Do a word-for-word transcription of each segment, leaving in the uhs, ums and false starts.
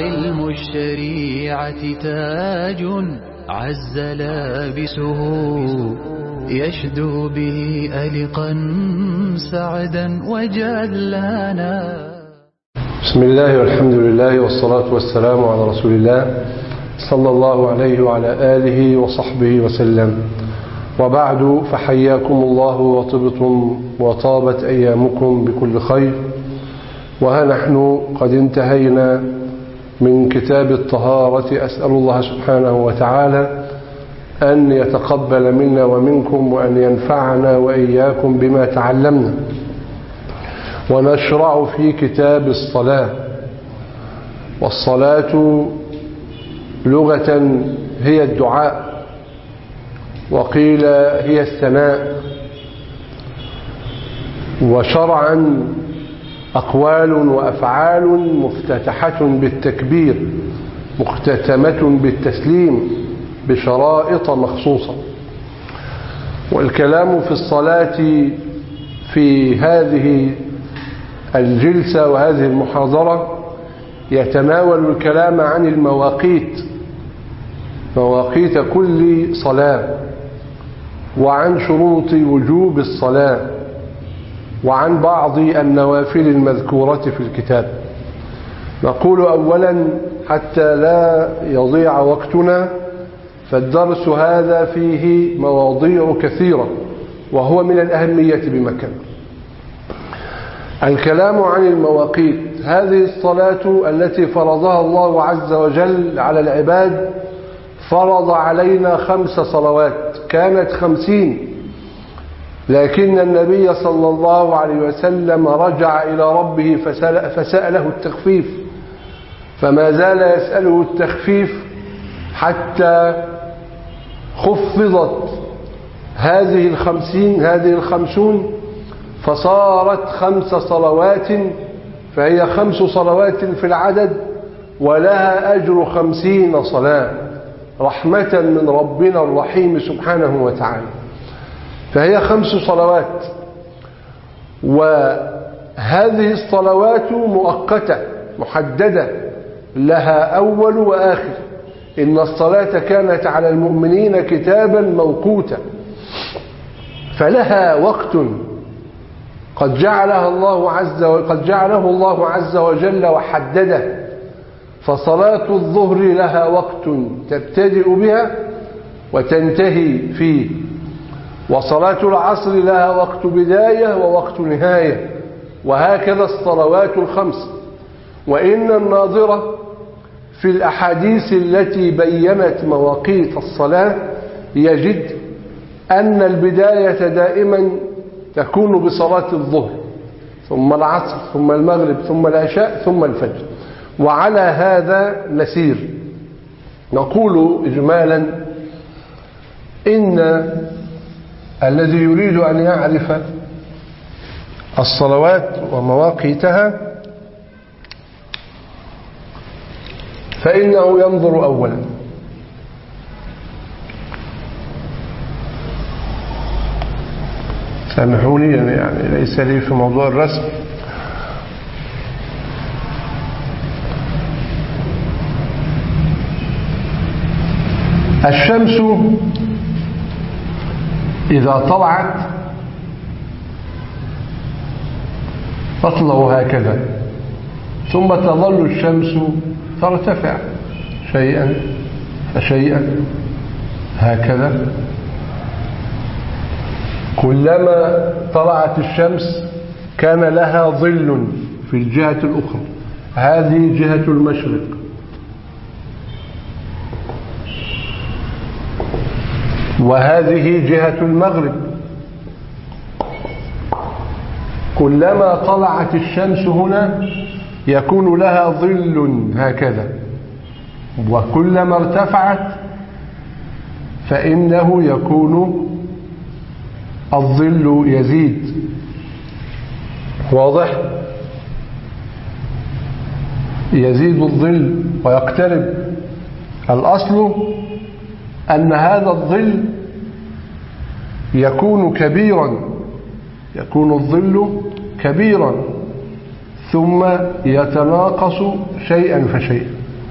علم الشريعة تاج عز لابسه يشدو به ألقا سعدا وجلانا. بسم الله والحمد لله والصلاة والسلام على رسول الله صلى الله عليه وعلى آله وصحبه وسلم، وبعد، فحياكم الله وطبتم وطابت أيامكم بكل خير. وها نحن قد انتهينا من كتاب الطهارة. أسأل الله سبحانه وتعالى أن يتقبل منا ومنكم وأن ينفعنا وإياكم بما تعلمنا. ونشرع في كتاب الصلاة. والصلاة لغة هي الدعاء، وقيل هي الثناء، وشرعا أقوال وأفعال مفتتحة بالتكبير مختتمة بالتسليم بشرائط مخصوصة. والكلام في الصلاة في هذه الجلسة وهذه المحاضرة يتناول الكلام عن المواقيت، مواقيت كل صلاة، وعن شروط وجوب الصلاة، وعن بعض النوافل المذكورة في الكتاب. نقول أولا حتى لا يضيع وقتنا، فالدرس هذا فيه مواضيع كثيرة وهو من الأهمية بمكان. الكلام عن المواقيت. هذه الصلاة التي فرضها الله عز وجل على العباد، فرض علينا خمس صلوات، كانت خمسين، لكن النبي صلى الله عليه وسلم رجع إلى ربه فسأل فسأله التخفيف، فما زال يسأله التخفيف حتى خفضت هذه الخمسين هذه الخمسون فصارت خمس صلوات، فهي خمس صلوات في العدد ولها أجر خمسين صلاة رحمة من ربنا الرحيم سبحانه وتعالى. فهي خمس صلوات، وهذه الصلوات مؤقتة محددة، لها أول وآخر. إن الصلاة كانت على المؤمنين كتابا موقوتا، فلها وقت قد جعلها الله عز وجل قد جعله الله عز وجل وحدده. فصلاة الظهر لها وقت تبتدئ بها وتنتهي فيه، وصلاة العصر لها وقت بداية ووقت نهاية، وهكذا الصلوات الخمس. وإن الناظرة في الأحاديث التي بيّنت مواقيت الصلاة يجد أن البداية دائما تكون بصلاة الظهر، ثم العصر، ثم المغرب، ثم العشاء، ثم الفجر. وعلى هذا نسير. نقول إجمالا إن الذي يريد أن يعرف الصلوات ومواقيتها فإنه ينظر أولا سامحوني يعني ليس لي في موضوع الرسم. الشمس إذا طلعت تطلع هكذا، ثم تظل الشمس ترتفع شيئا فشيئا هكذا. كلما طلعت الشمس كان لها ظل في الجهة الأخرى، هذه جهة المشرق، وهذه جهة المغرب. كلما طلعت الشمس هنا يكون لها ظل هكذا، وكلما ارتفعت فإنه يكون الظل يزيد. واضح؟ يزيد الظل ويقترب. الأصل أن هذا الظل يكون كبيرا، يكون الظل كبيرا ثم يتناقص شيئا فشيئا.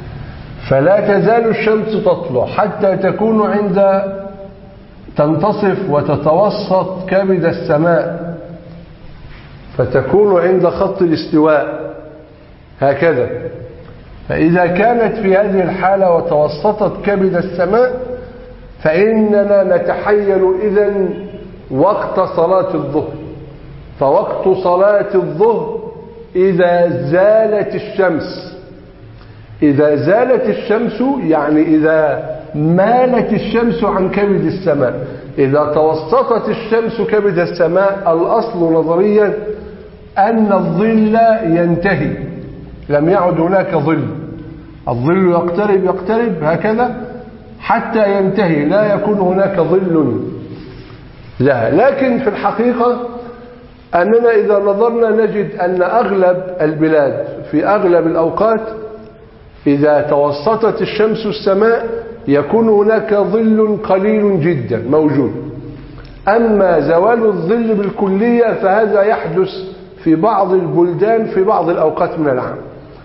فلا تزال الشمس تطلع حتى تكون عند تنتصف وتتوسط كبد السماء، فتكون عند خط الاستواء هكذا. فإذا كانت في هذه الحالة وتوسطت كبد السماء فإننا نتحيل إذن وقت صلاة الظهر. فوقت صلاة الظهر إذا زالت الشمس، إذا زالت الشمس يعني إذا مالت الشمس عن كبد السماء. إذا توسطت الشمس كبد السماء الأصل نظريا أن الظل ينتهي، لم يعد هناك ظل، الظل يقترب يقترب هكذا حتى ينتهي، لا يكون هناك ظل لا. لكن في الحقيقة أننا إذا نظرنا نجد أن أغلب البلاد في أغلب الأوقات إذا توسطت الشمس السماء يكون هناك ظل قليل جدا موجود. أما زوال الظل بالكلية فهذا يحدث في بعض البلدان في بعض الأوقات من العام.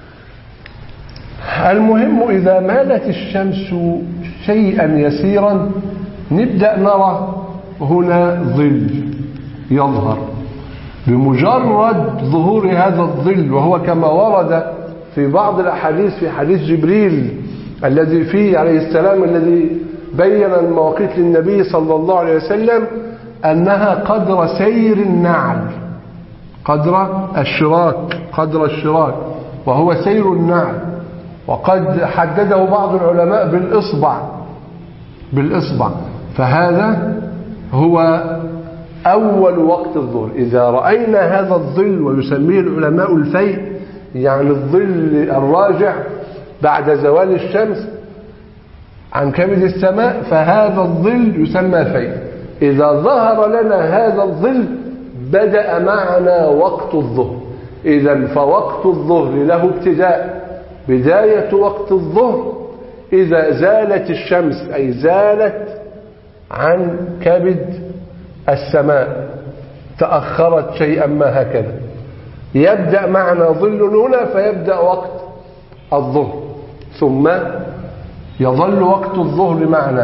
المهم إذا مالت الشمس شيئا يسيرا نبدأ نرى هنا ظل يظهر. بمجرد ظهور هذا الظل، وهو كما ورد في بعض الأحاديث في حديث جبريل الذي فيه عليه السلام الذي بين المواقيت للنبي صلى الله عليه وسلم أنها قدر سير النعل، قدر الشراك، قدر الشراك وهو سير النعل. وقد حدده بعض العلماء بالإصبع، بالإصبع. فهذا هو أول وقت الظهر. إذا رأينا هذا الظل ويسميه العلماء الفيء، يعني الظل الراجع بعد زوال الشمس عن كبد السماء، فهذا الظل يسمى فيء. إذا ظهر لنا هذا الظل بدأ معنا وقت الظهر. إذن فوقت الظهر له ابتداء، بداية وقت الظهر إذا زالت الشمس، أي زالت عن كبد السماء، تأخرت شيئا ما هكذا، يبدأ معنا ظل هنا فيبدأ وقت الظهر، ثم يظل وقت الظهر معنا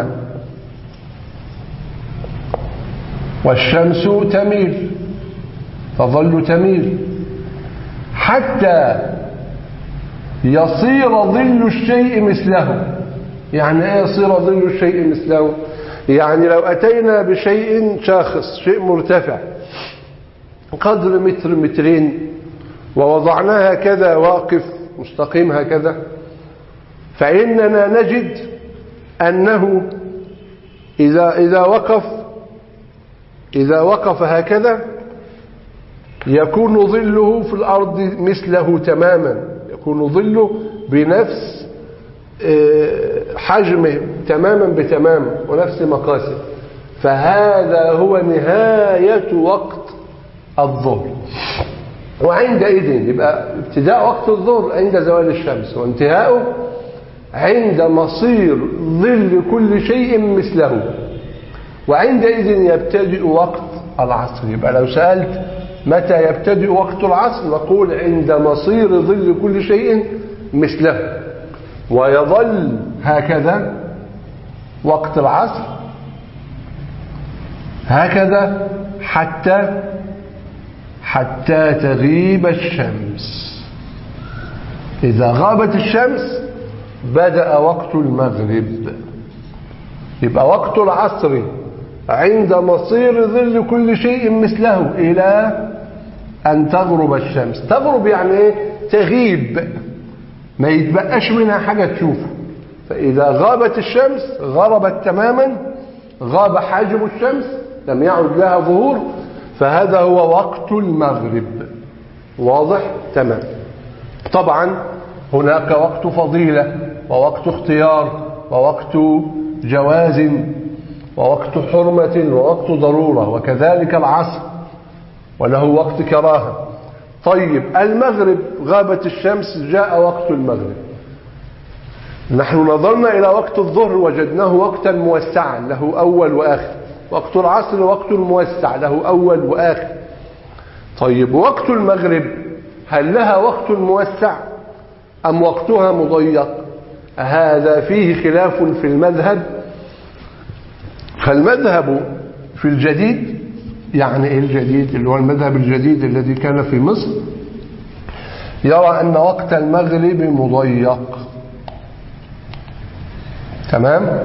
والشمس تميل، تظل تميل حتى يصير ظل الشيء مثله. يعني ايه يصير ظل الشيء مثله؟ يعني لو أتينا بشيء شاخص، شيء مرتفع قدر متر مترين ووضعناه هكذا واقف مستقيم هكذا، فإننا نجد أنه إذا إذا وقف إذا وقف هكذا يكون ظله في الأرض مثله تماما، يكون ظله بنفس حجمه تماما بتمام ونفس مقاسه. فهذا هو نهاية وقت الظهر. وعندئذ يبقى ابتداء وقت الظهر عند زوال الشمس، وانتهاؤه عند مصير ظل كل شيء مثله. وعندئذ يبتدئ وقت العصر. يبقى لو سألت متى يبتدئ وقت العصر نقول عند مصير ظل كل شيء مثله، ويظل هكذا وقت العصر هكذا حتى حتى تغيب الشمس. إذا غابت الشمس بدأ وقت المغرب. يبقى وقت العصر عند مصير ظل كل شيء مثله إلى أن تغرب الشمس. تغرب يعني إيه؟ تغيب، ما يتبقاش منها حاجة تشوفه. فإذا غابت الشمس غربت تماما، غاب حجم الشمس، لم يعد لها ظهور، فهذا هو وقت المغرب. واضح؟ تمام. طبعا هناك وقت فضيلة ووقت اختيار ووقت جواز ووقت حرمة ووقت ضرورة، وكذلك العصر وله وقت كراهة. طيب المغرب غابت الشمس، جاء وقت المغرب. نحن نظرنا إلى وقت الظهر وجدناه وقتا موسعا له أول وآخر، وقت العصر وقت موسع له أول وآخر. طيب وقت المغرب هل لها وقت موسع أم وقتها مضيق؟ هذا فيه خلاف في المذهب. فالمذهب في الجديد، يعني ايه الجديد؟ اللي هو المذهب الجديد الذي كان في مصر، يرى أن وقت المغرب مضيق. تمام؟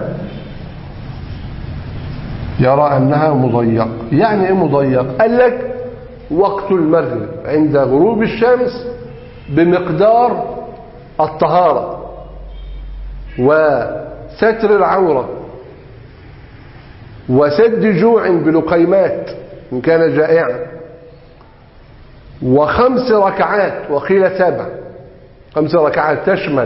يرى أنها مضيق. يعني ايه مضيق؟ قال لك وقت المغرب عند غروب الشمس بمقدار الطهارة وستر العورة وسد جوع بلقيمات إن كان جائعا، وخمس ركعات، وقيل سبع. خمس ركعات تشمل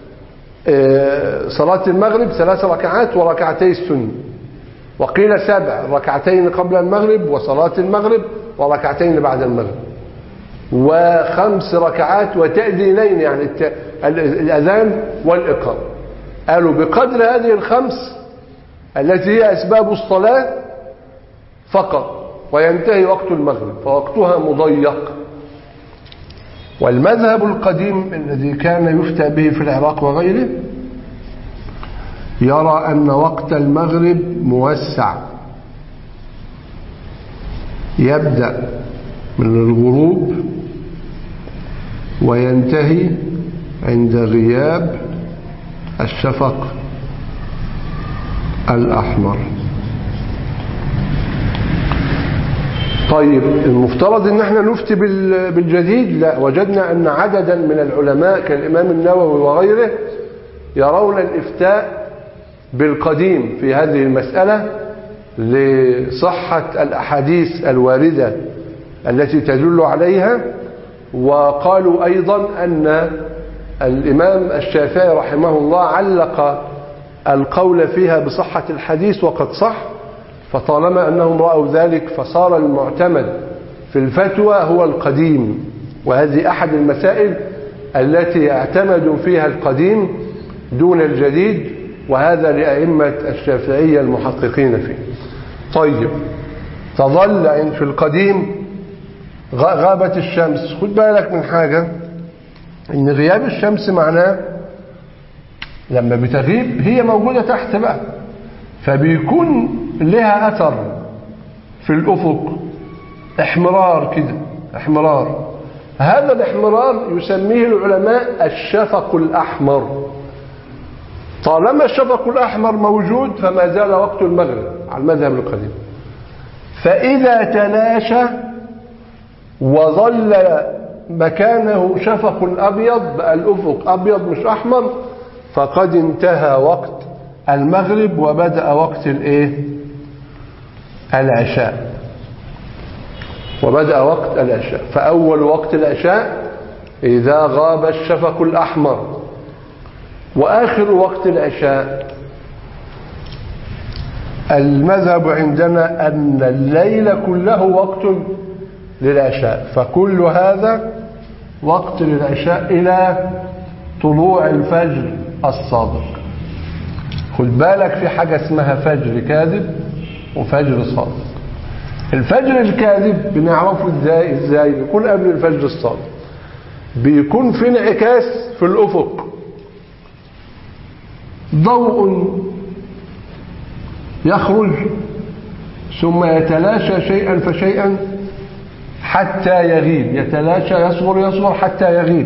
صلاة المغرب ثلاث ركعات وركعتي السنة، وقيل سبع، ركعتين قبل المغرب وصلاة المغرب وركعتين بعد المغرب، وخمس ركعات وتأذينين، يعني الأذان والإقامة. قالوا بقدر هذه الخمس التي هي أسباب الصلاة فقط، وينتهي وقت المغرب، فوقتها مضيق. والمذهب القديم الذي كان يفتى به في العراق وغيره يرى أن وقت المغرب موسع، يبدأ من الغروب وينتهي عند غياب الشفق الأحمر. طيب المفترض ان احنا نفتي بالجديد؟ لا، وجدنا ان عددا من العلماء كالامام النووي وغيره يرون الافتاء بالقديم في هذه المسألة لصحة الاحاديث الواردة التي تدل عليها. وقالوا ايضا ان الامام الشافعي رحمه الله علق القول فيها بصحة الحديث وقد صح، فطالما أنهم رأوا ذلك فصار المعتمد في الفتوى هو القديم. وهذه أحد المسائل التي اعتمدوا فيها القديم دون الجديد، وهذا لأئمة الشافعية المحققين فيه. طيب تظل في القديم غابت الشمس. خد بالك من حاجة، إن غياب الشمس معناه لما بتغيب هي موجودة تحت بقى، فبيكون لها أثر في الأفق، احمرار كده، احمرار. هذا الاحمرار يسميه العلماء الشفق الأحمر. طالما الشفق الأحمر موجود فما زال وقت المغرب على المذهب القديم. فإذا تلاشى وظل مكانه شفق أبيض، بقى الأفق أبيض مش أحمر، فقد انتهى وقت المغرب وبدأ وقت الايه؟ العشاء. وبدأ وقت العشاء. فأول وقت العشاء إذا غاب الشفق الأحمر. وآخر وقت العشاء المذهب عندنا أن الليل كله وقت للعشاء، فكل هذا وقت للعشاء إلى طلوع الفجر الصادق. خد بالك في حاجة اسمها فجر كاذب وفجر صادق. الفجر الكاذب بنعرفه ازاي؟ ازاي بيكون قبل الفجر الصادق، بيكون في انعكاس في الأفق، ضوء يخرج ثم يتلاشى شيئا فشيئا حتى يغيب، يتلاشى يصغر يصغر حتى يغيب.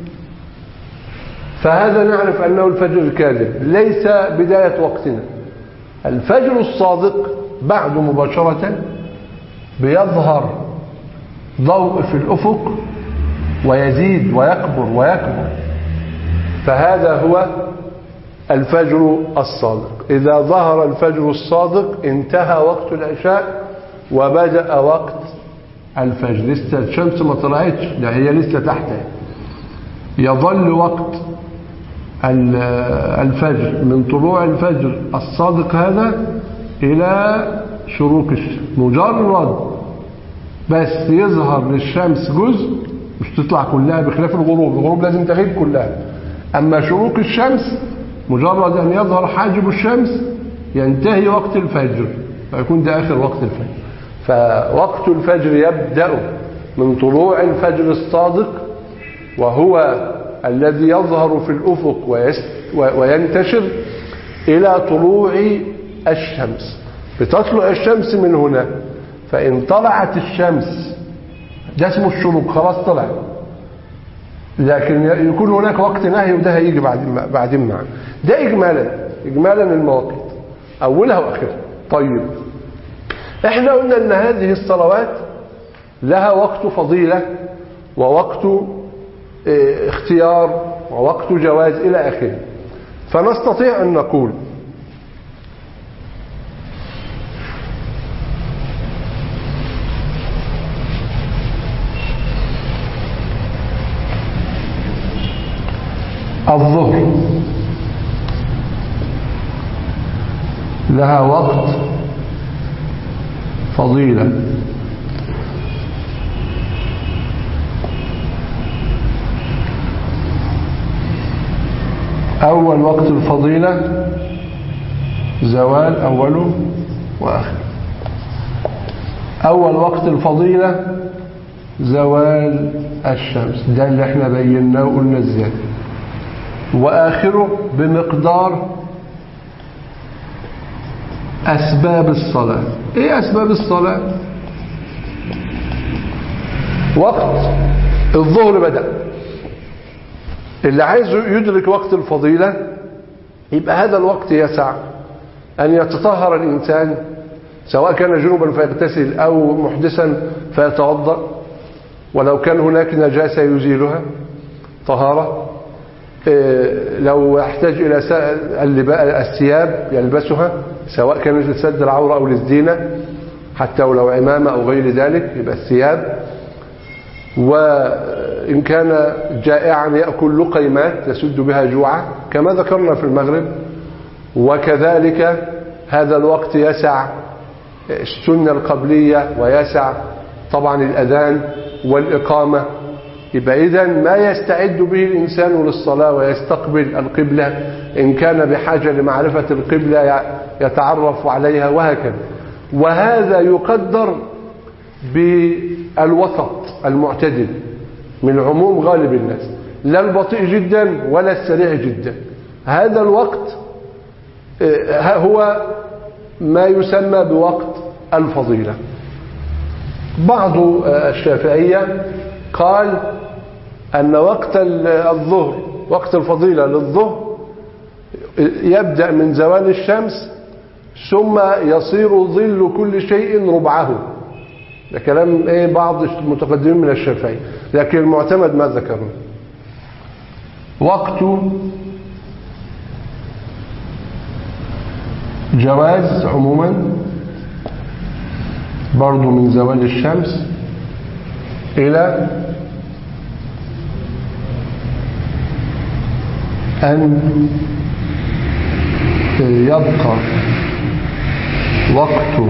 فهذا نعرف أنه الفجر الكاذب، ليس بداية وقتنا. الفجر الصادق بعد مباشرة بيظهر ضوء في الأفق ويزيد ويكبر ويكبر، فهذا هو الفجر الصادق. إذا ظهر الفجر الصادق انتهى وقت العشاء وبدأ وقت الفجر. لسه الشمس ما طلعتش، ده هي لسه تحتها. يظل وقت الفجر من طلوع الفجر الصادق هذا إلى شروق الشمس. مجرد بس يظهر للشمس جزء، مش تطلع كلها بخلاف الغروب، الغروب لازم تغيب كلها. أما شروق الشمس مجرد أن يظهر حاجب الشمس ينتهي وقت الفجر، فيكون ده آخر وقت الفجر. فوقت الفجر يبدأ من طلوع الفجر الصادق، وهو الذي يظهر في الأفق وينتشر إلى طلوع الشمس. بتطلع الشمس من هنا، فإن طلعت الشمس ده اسمه الشروق، خلاص طلع، لكن يكون هناك وقت نهي وده هيجي بعدين معنا. ده إجمالا إجمالا المواقيت أولها وآخرها. طيب احنا قلنا ان هذه الصلوات لها وقت فضيلة ووقت اختيار ووقت جواز إلى آخره. فنستطيع أن نقول الظهر لها وقت فضيلة أول وقت الفضيلة زوال أوله وآخر. أول وقت الفضيلة زوال الشمس، ده اللي احنا بيناه وقلنا ازاي. وآخره بمقدار أسباب الصلاة. إيه أسباب الصلاة؟ وقت الظهر بدأ، اللي عايز يدرك وقت الفضيلة يبقى هذا الوقت يسع أن يتطهر الإنسان، سواء كان جنوبا فيغتسل أو محدثا فيتوضأ، ولو كان هناك نجاسة يزيلها طهارة، لو يحتاج إلى الثياب يلبسها سواء كانت لسد العورة أو للزينة، حتى ولو عمامة أو غير ذلك يبقى الثياب. وإن كان جائعا يأكل لقيمات يسد بها جوعا كما ذكرنا في المغرب. وكذلك هذا الوقت يسع السنة القبلية ويسع طبعا الأذان والإقامة. يبقى إذن ما يستعد به الإنسان للصلاة ويستقبل القبلة، إن كان بحاجة لمعرفة القبلة يتعرف عليها وهكذا. وهذا يقدر بالوسط المعتدل من عموم غالب الناس، لا البطيء جدا ولا السريع جدا. هذا الوقت هو ما يسمى بوقت الفضيلة. بعض الشافعية قال أن وقت الظهر وقت الفضيلة للظهر يبدأ من زوال الشمس ثم يصير ظل كل شيء ربعه. ده كلام ايه بعض المتقدمين من الشافعية، لكن المعتمد ما ذكرنا. وقت جواز عموما برضو من زوال الشمس إلى أن يبقى وقت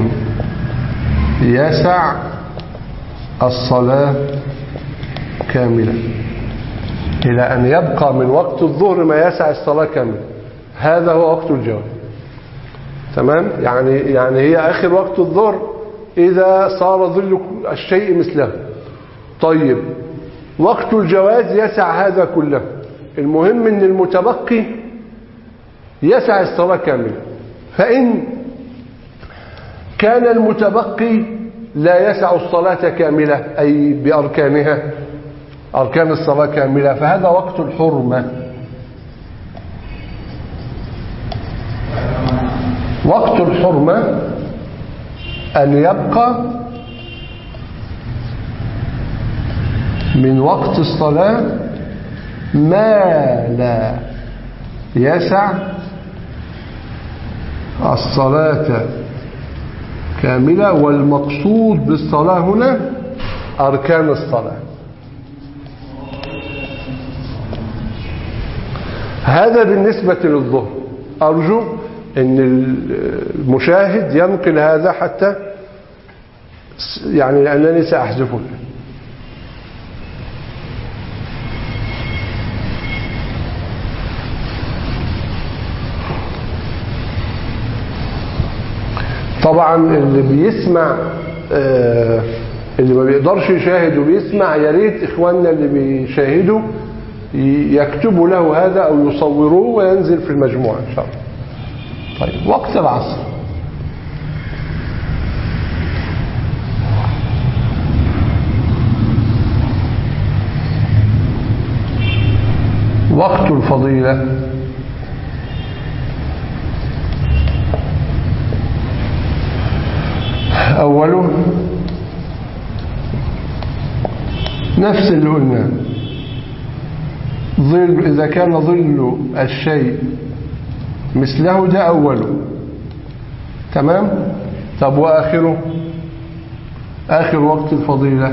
يسع الصلاة كاملة، إلى أن يبقى من وقت الظهر ما يسع الصلاة كاملة. هذا هو وقت الجواز. تمام؟ يعني يعني هي آخر وقت الظهر إذا صار ظل الشيء مثله. طيب وقت الجواز يسع هذا كله، المهم أن المتبقي يسع الصلاة كاملة. فإن كان المتبقي لا يسع الصلاة كاملة أي بأركانها أركان الصلاة كاملة، فهذا وقت الحرمة. وقت الحرمة أن يبقى من وقت الصلاة ما لا يسع الصلاة كاملة. والمقصود بالصلاة هنا أركان الصلاة. هذا بالنسبة للظهر. أرجو أن المشاهد ينقل هذا حتى يعني لأنني سأحذفه. طبعا اللي بيسمع اللي ما بيقدرش يشاهد وبيسمع، يا ريت إخواننا اللي بيشاهدوا يكتبوا له هذا أو يصوروه وينزل في المجموعة إن شاء الله. طيب وقت العصر وقت الفضيلة أوله نفس اللي قلنا، ظل إذا كان ظل الشيء مثله ده أوله، تمام. طب وآخره، آخر وقت الفضيلة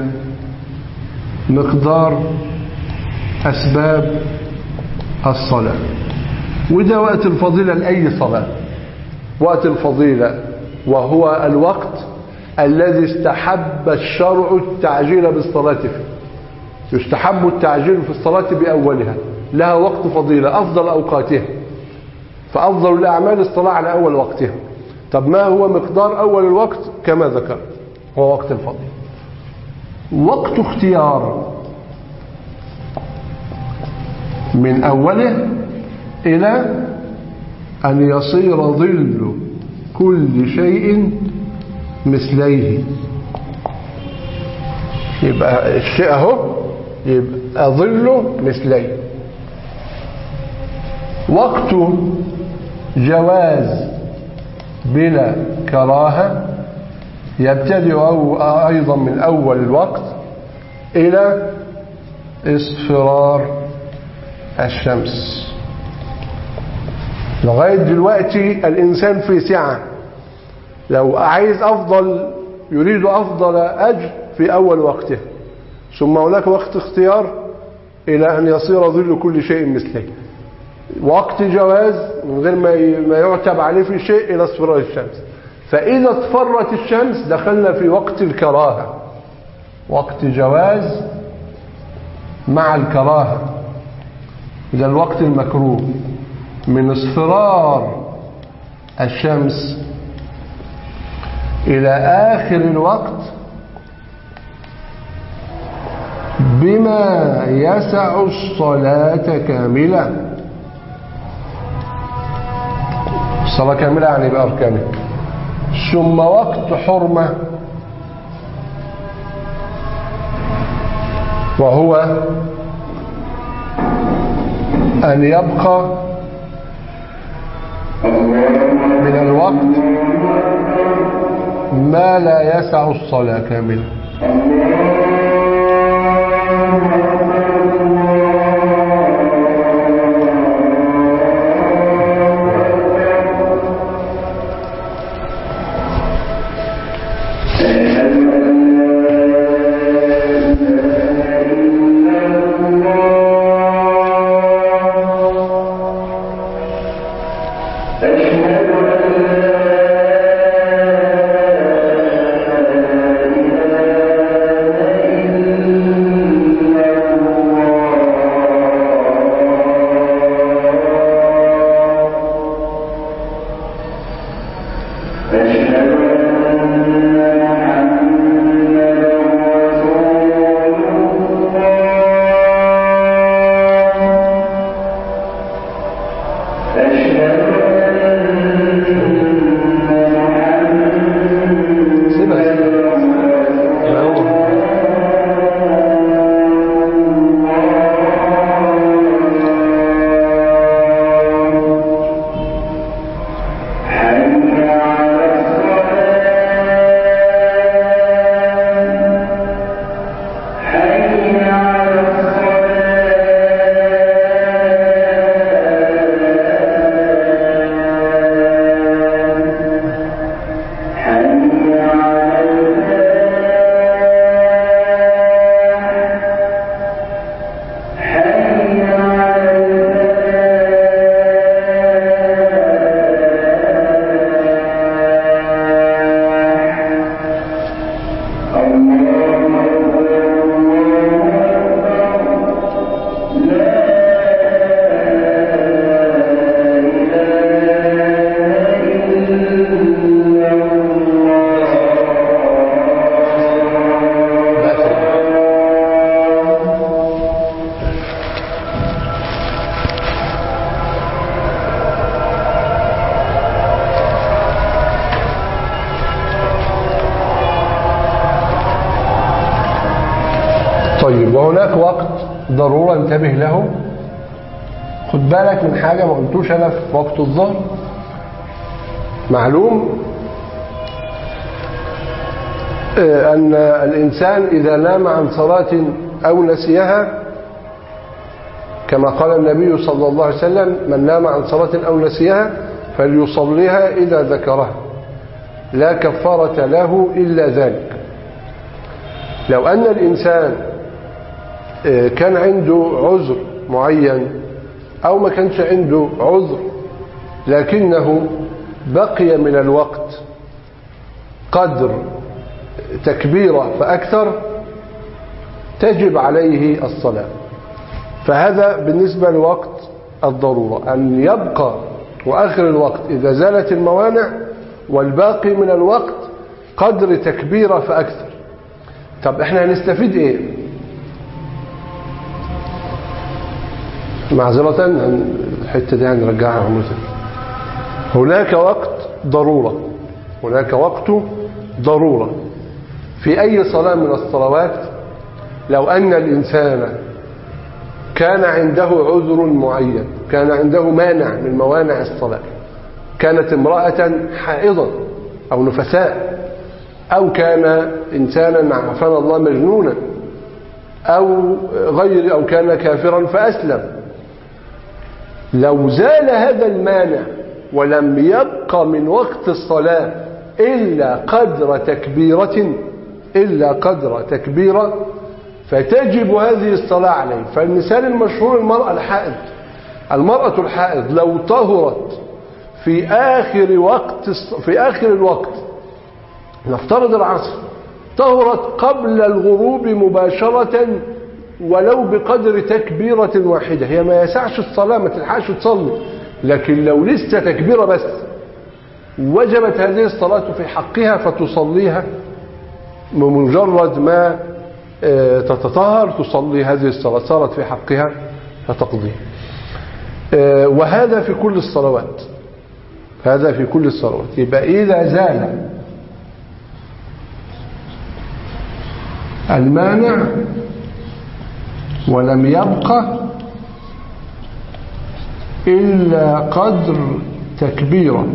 مقدار أسباب الصلاة، وده وقت الفضيلة لأي صلاة. وقت الفضيلة وهو الوقت الذي استحب الشرع التعجيل بالصلاة فيه، يستحب التعجيل في الصلاة بأولها، لها وقت فضيلة أفضل أوقاتها، فأفضل الأعمال الصلاة على أول وقتها. طب ما هو مقدار أول الوقت؟ كما ذكرت هو وقت الفضيلة. وقت اختيار من أوله إلى أن يصير ظل كل شيء مثليه، يبقى الشيء اهو يبقى ظله مثليه. وقت جواز بلا كراهة يبتدئ أيضا من أول الوقت إلى اصفرار الشمس. لغاية دلوقتي الإنسان في سعة، لو عايز أفضل يريد أفضل أجر في أول وقته، ثم هناك وقت اختيار إلى أن يصير ظل كل شيء مثله. وقت جواز من غير ما يعتب عليه في شيء إلى اصفرار الشمس. فإذا اصفرت الشمس دخلنا في وقت الكراهة، وقت جواز مع الكراهة، ده الوقت المكروه من اصفرار الشمس إلى آخر الوقت بما يسع الصلاة كاملة. الصلاة كاملة يعني بأركانها. ثم وقت حرمة وهو أن يبقى من الوقت ما لا يسع الصلاة كاملة. طيب وهناك وقت ضرورة انتبه له. خد بالك من حاجة ما قلتوش أنا في وقت الظهر. معلوم أن الإنسان إذا نام عن صلاة أو نسيها كما قال النبي صلى الله عليه وسلم: من نام عن صلاة أو نسيها فليصليها إذا ذكرها لا كفارة له إلا ذلك. لو أن الإنسان كان عنده عذر معين أو ما كانش عنده عذر لكنه بقي من الوقت قدر تكبيرة فأكثر تجب عليه الصلاة. فهذا بالنسبة لوقت الضرورة، أن يبقى وآخر الوقت إذا زالت الموانع والباقي من الوقت قدر تكبيرة فأكثر. طب احنا هنستفيد ايه؟ معذرة الحتة دي هنرجعها عمرتين. هناك وقت ضرورة، هناك وقت ضرورة في أي صلاة من الصلوات. لو أن الإنسان كان عنده عذر معين، كان عنده مانع من موانع الصلاة، كانت امرأة حائضة أو نفساء، أو كان إنسانا عافانا الله مجنونا، أو غير، أو كان كافرا فأسلم، لو زال هذا المانع ولم يبق من وقت الصلاة إلا قدر تكبيرة إلا قدر تكبيرة فتجب هذه الصلاة عليه. فالمثال المشهور المرأة الحائض، المرأة الحائض لو طهرت في آخر وقت في آخر الوقت، نفترض العصر، طهرت قبل الغروب مباشرة ولو بقدر تكبيرة واحدة، هي ما يسعش الصلاة، ما تلحقش تصلي، لكن لو لسه تكبيرة بس وجبت هذه الصلاة في حقها فتصليها بمجرد ما تتطهر، تصلي هذه الصلاة، صارت في حقها فتقضي. وهذا في كل الصلوات، هذا في كل الصلوات. يبقى إذا زال المانع ولم يبقى إلا قدر تكبيرة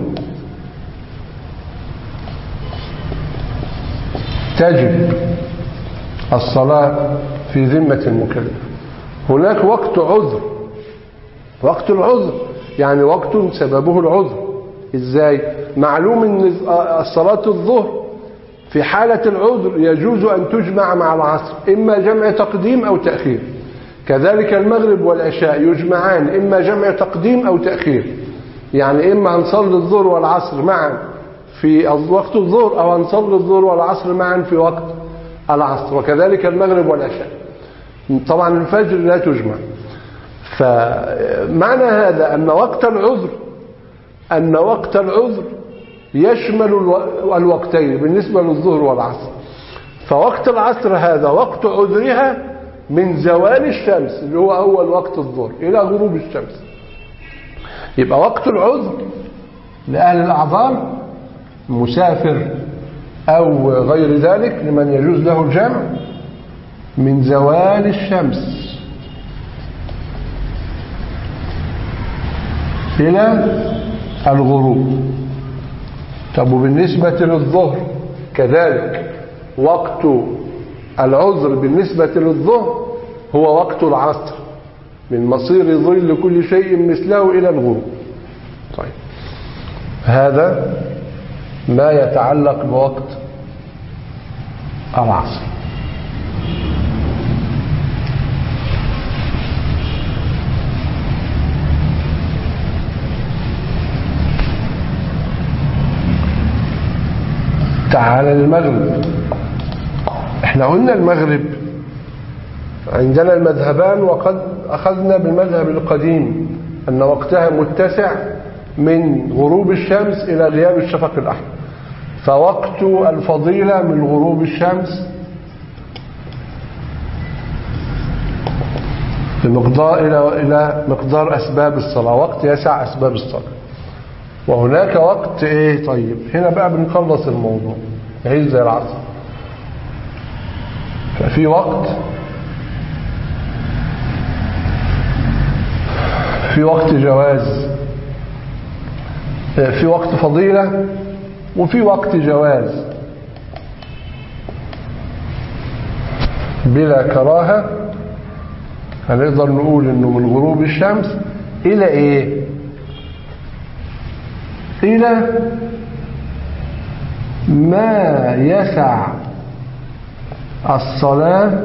تجب الصلاة في ذمة المكلف. هناك وقت عذر، وقت العذر يعني وقت سببه العذر. إزاي؟ معلوم أن الصلاة الظهر في حالة العذر يجوز أن تجمع مع العصر، إما جمع تقديم أو تأخير. كذلك المغرب والعشاء يجمعان، إما جمع تقديم أو تأخير، يعني إما هنصلي الظهر والعصر معا في وقت الظهر أو هنصلي الظهر والعصر معا في وقت العصر، وكذلك المغرب والعشاء. طبعا الفجر لا تجمع. فمعنى هذا أن وقت العذر أن وقت العذر يشمل الوقتين بالنسبة للظهر والعصر. فوقت العصر هذا وقت عذرها من زوال الشمس اللي هو أول وقت الظهر إلى غروب الشمس. يبقى وقت العذر لأهل الأعذار، مسافر أو غير ذلك لمن يجوز له الجمع، من زوال الشمس إلى الغروب. طب وبالنسبة للظهر كذلك وقت العذر بالنسبة للظهر هو وقت العصر، من مصير ظل كل شيء مثله إلى الغروب. طيب هذا ما يتعلق بوقت العصر. تعال المغرب. احنا قلنا المغرب عندنا المذهبان، وقد أخذنا بالمذهب القديم أن وقتها متسع من غروب الشمس إلى غياب الشفق الأحمر. فوقت الفضيلة من غروب الشمس بمقدار إلى إلى مقدار أسباب الصلاة، وقت يسع أسباب الصلاة. وهناك وقت إيه؟ طيب هنا بقى بنخلص الموضوع، نعيش زي العصر. ففي وقت في وقت جواز، في وقت فضيلة وفي وقت جواز بلا كراهة. هنقدر نقول انه من غروب الشمس الى ايه؟ الى ما يسع الصلاة.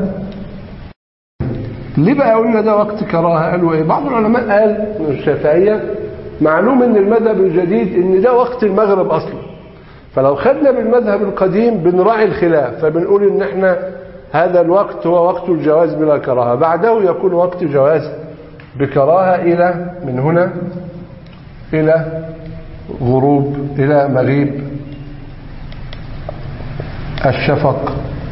ليه بقى قلنا ده وقت كراهة؟ قالوا ايه؟ بعض العلماء قال من الشافعية معلوم ان المذهب الجديد ان ده وقت المغرب اصلا، فلو خدنا بالمذهب القديم بنراعي الخلاف، فبنقول ان احنا هذا الوقت هو وقت الجواز بلا كراهة، بعده يكون وقت جواز بكراهة الى من هنا الى غروب، الى مغيب الشفق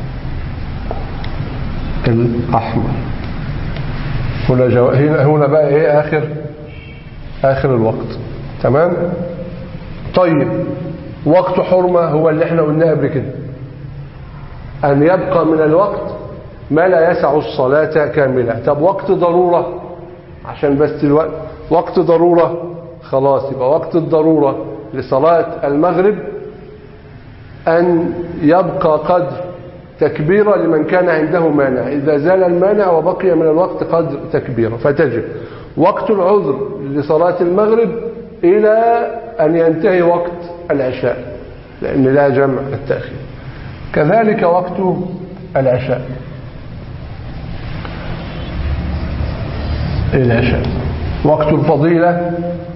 الأحمر. هنا, جو... هنا بقى ايه آخر آخر الوقت. تمام. طيب وقت حرمة هو اللي احنا قلناه قبل كده، أن يبقى من الوقت ما لا يسع الصلاة كاملة. طب وقت ضرورة، عشان بس الوقت وقت ضرورة خلاص، يبقى وقت الضرورة لصلاة المغرب أن يبقى قدر تكبيرة لمن كان عنده مانع، إذا زال المانع وبقي من الوقت قدر تكبيرة فتجب. وقت العذر لصلاة المغرب إلى أن ينتهي وقت العشاء، لأن لا جمع التأخير. كذلك وقت العشاء العشاء وقت الفضيلة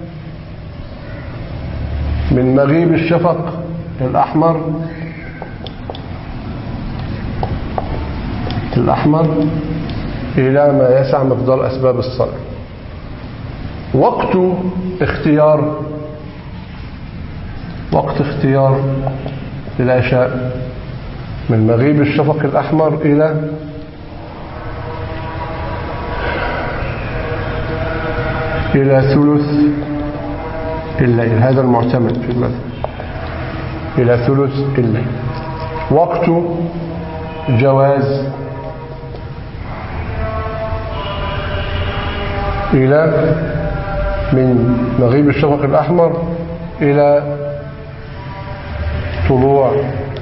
من مغيب الشفق الأحمر الأحمر إلى ما يسع مقدار أسباب الصلاة. وقت اختيار وقت اختيار العشاء من مغيب الشفق الأحمر إلى إلى ثلث الليل، هذا المعتمد في المذهب، إلى ثلث الليل. وقت جواز إلى من مغيب الشفق الأحمر إلى طلوع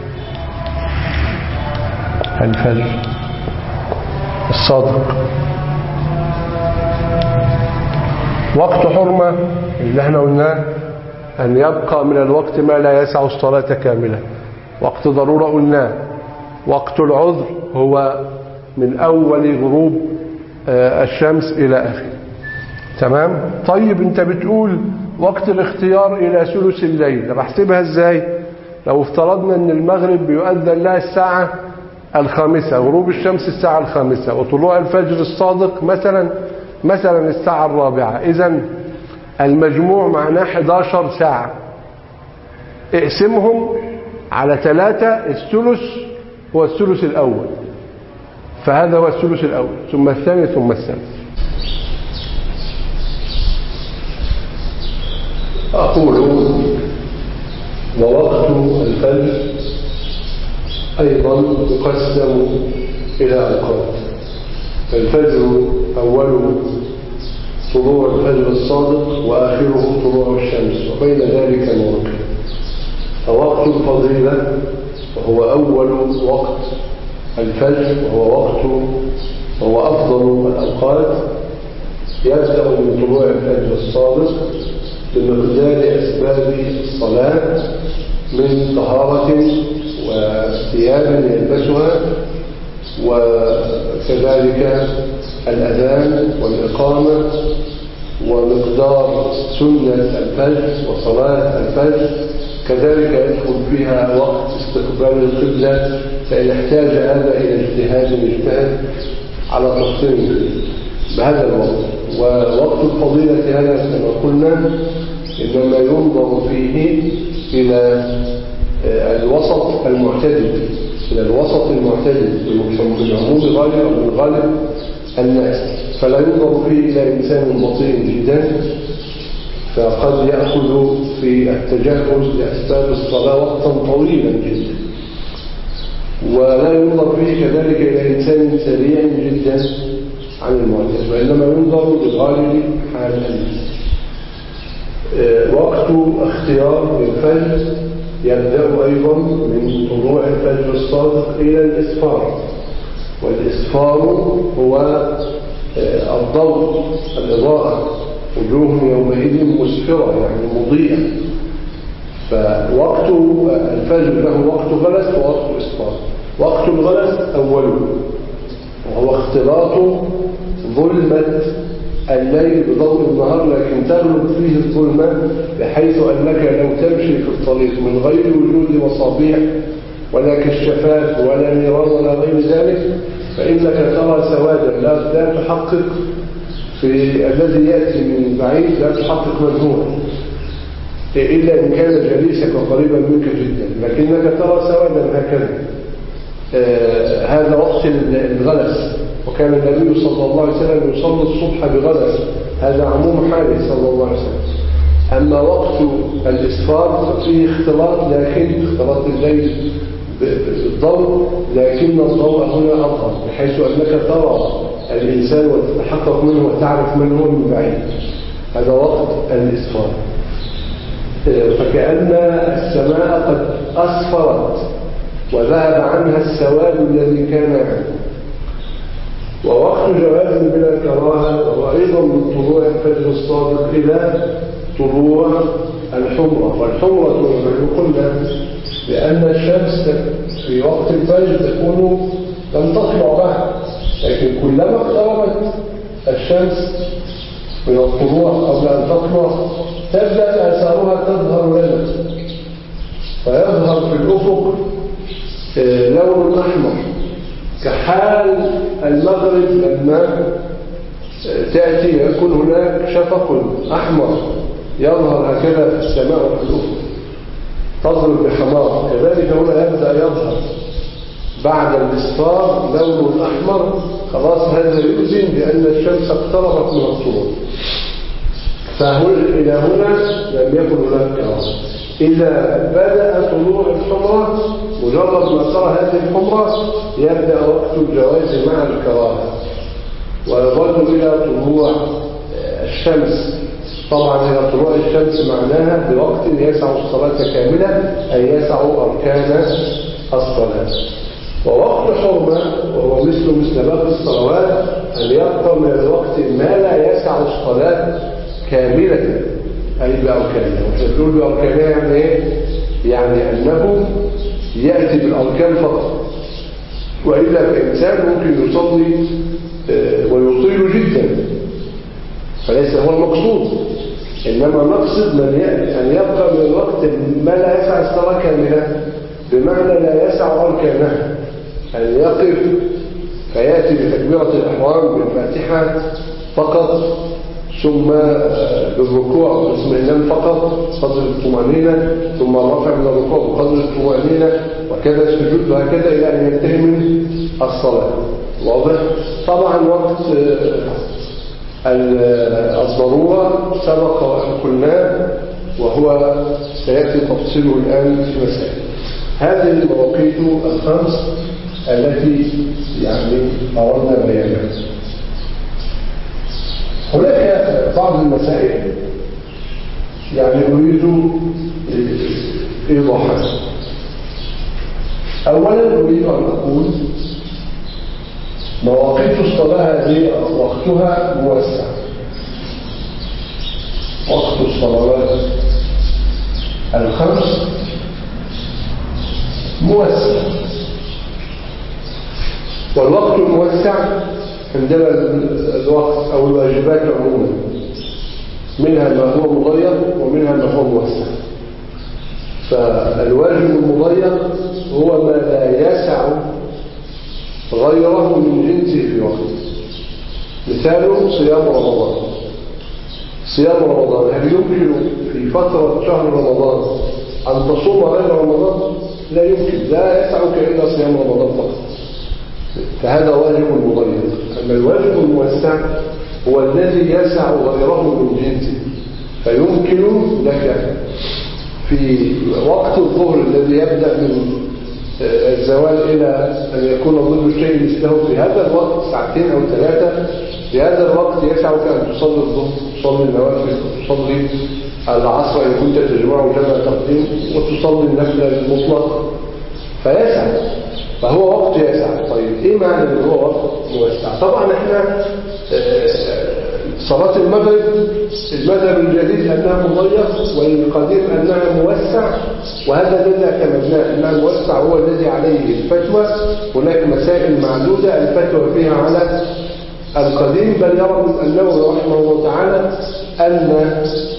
الفجر الصادق. وقت حرمة اللي احنا قلناه أن يبقى من الوقت ما لا يسع الصلاة كاملة. وقت ضرورة قلناه. وقت العذر هو من أول غروب الشمس إلى آخره. تمام. طيب انت بتقول وقت الاختيار إلى ثلث الليل، بحسبها ازاي؟ لو افترضنا ان المغرب بيؤذن لها الساعة الخامسة، غروب الشمس الساعة الخامسة، وطلوع الفجر الصادق مثلا مثلا الساعة الرابعة، إذن المجموع معناه إحدى عشرة ساعة. اقسمهم على ثلاثة، الثلث هو الثلث الأول، فهذا هو الثلث الأول، ثم الثاني ثم الثالث. أقول ووقت الفجر أيضا يقسم إلى أوقات. الفجر أوله طلوع الفجر الصادق وآخره طلوع الشمس، وبين ذلك مواقف. فوقت الفضيلة وهو أول وقت الفجر، وهو وقت وهو أفضل الأوقات، يبدأ من طلوع الفجر الصادق بمقدار أسباب الصلاة من طهارة وثياب يلبسها، وكذلك الأذان والإقامة، ومقدار سنة الفجر وصلاة الفجر. كذلك يدخل فيها وقت استقبال القبلة، فإن احتاج هذا إلى اجتهاد اجتهد على تفصيل بهذا الوقت. ووقت الفضيلة هذا كما قلنا إنما ينظر فيه إلى الوسط المعتدل، إلى الوسط المعتدل من عموم الغالب أو من غالب الناس، فلا ينظر فيه إلى إنسان بطيء جدا فقد يأخذ في التجهز لأسباب الصلاة وقتا طويلا جدا، ولا ينظر فيه كذلك إلى إنسان سريع جدا عن المعتاد، وإنما ينظر لغالب حال الناس. وقت اختيار الفجر يبدأ أيضا من طلوع الفجر الصادق إلى الإسفار، والإسفار هو الضوء، الإضاءة، وجوه يومئذ مسفرة يعني مضيئة. فوقت الفجر له وقت غلس ووقت إسفار. وقت الغلس أوله وهو اختلاط ظلمة الليل بضوء النهار، لكن تغلب فيه الظلمة بحيث أنك لو تمشي في الطريق من غير وجود مصابيح ولا كشافات ولا نيران ولا غير ذلك فإنك ترى سوادا لا, لا تحقق في الذي يأتي من بعيد، لا تحقق من هو إلا إن كان جليسك وقريبا منك جدا، لكنك ترى سوادا هكذا. آه هذا وقت الغلس، وكان النبي صلى الله عليه وسلم يصلي الصبح بغلس، هذا عموم حاله صلى الله عليه وسلم. أما وقت الإسفار ففيه اختلاط، لكن اختلاط الليل بالضوء، لكن الضوء هنا أظهر بحيث أنك ترى الإنسان وتتحقق منه وتعرف من هو من بعيد. هذا وقت الإسفار. فكأن السماء قد أسفرت وذهب عنها السواد الذي كان عنه. ووقت جواز بلا كراهة وهو أيضا من طلوع الفجر الصادق إلى طلوع الحمرة. والحمرة قلنا لأن الشمس في وقت الفجر تكون لم تطلع بعد، لكن كلما اقتربت الشمس من الطلوع قبل أن تطلع تبدأ آثارها تظهر لنا، فيظهر في الأفق لون أحمر كحال المغرب لما تأتي يكون هناك شفق أحمر يظهر هكذا في السماء وفي الأفق تظهر بحمار. كذلك هنا يبدأ يظهر بعد الإسفار لون أحمر، خلاص هذا يؤذن بأن الشمس اقتربت من الطلوع. فإلى هنا لم يكن هناك كراهة. إذا بدأ طلوع الحمرة مجرد ما ترى هذه الحمرة يبدأ وقت الجواز مع الكراهة، ويظل إلى طلوع الشمس. طبعا إلى طلوع الشمس معناها بوقت يسع الصلاة كاملة، أي يسع أركان الصلاة. ووقت حرمة وهو مثل مثل باقي الصلوات أن يبقى من الوقت ما لا يسع الصلاة كاملة أي بأركانها. وتقول بأركانها يعني إيه؟ يعني أنه يأتي بالأركان فقط، وإلا الإنسان ممكن يصلي ويطيل جدا، فليس هو المقصود، إنما نقصد من أن يبقى من الوقت ما لا يسع الصلاة كاملة، بمعنى لا يسع أركانها، أن يقف فيأتي بتكبيرة الإحرام بالفاتحة فقط، ثم بالركوع بسم الله فقط قدر الطمأنينة، ثم الرفع من الركوع بقدر الطمأنينة، وكذا السجود وهكذا إلى أن ينتهي من الصلاة. واضح؟ طبعا وقت الضرورة سبق وأن قلناه، وهو سيأتي تفصيله الآن في مسائل. هذه المواقيت الخمس التي يعني أردنا بيانها. هناك بعض المسائل يعني أريد إيضاحها. أولا أريد أن أقول مواقيت الصلاة هذه وقتها موسع. وقت الصلوات الخمس موسع، والوقت الموسع عندنا الوقت أو الواجبات عموما منها ما هو مضيق ومنها ما هو موسع. فالواجب المضيق هو ما لا يسع غيره من جنسه في وقته. مثال صيام رمضان. صيام رمضان هل يمكن في فترة شهر رمضان أن تصوم غير رمضان؟ لا يمكن، لا يسعك إلا صيام رمضان فقط، فهذا واجب مضيق. أما الواجب الموسع هو الذي يسع غيره من جنسه، فيمكن لك في وقت الظهر الذي يبدأ من الزوال إلى أن يكون ظل الشيء مثله في هذا الوقت ساعتين أو ثلاثة في هذا الوقت يسعك أن تصلي الظهر، تصلي النوافل، تصلي العصر إن كنت تجمع جمع تقديم، وتصلي النفل المطلق، فيسع، فهو وقت يسع. طيب إيه معنى أنه هو وقت موسع؟ طبعا إحنا صلاة المغرب المذهب الجديد أنها مضيق، والقديم أنها موسع، وهذا الذي اعتمدناه أنها موسع هو الذي عليه الفتوى. هناك مسائل معدودة الفتوى فيها على القديم، بل يرى النووي رحمه الله تعالى أن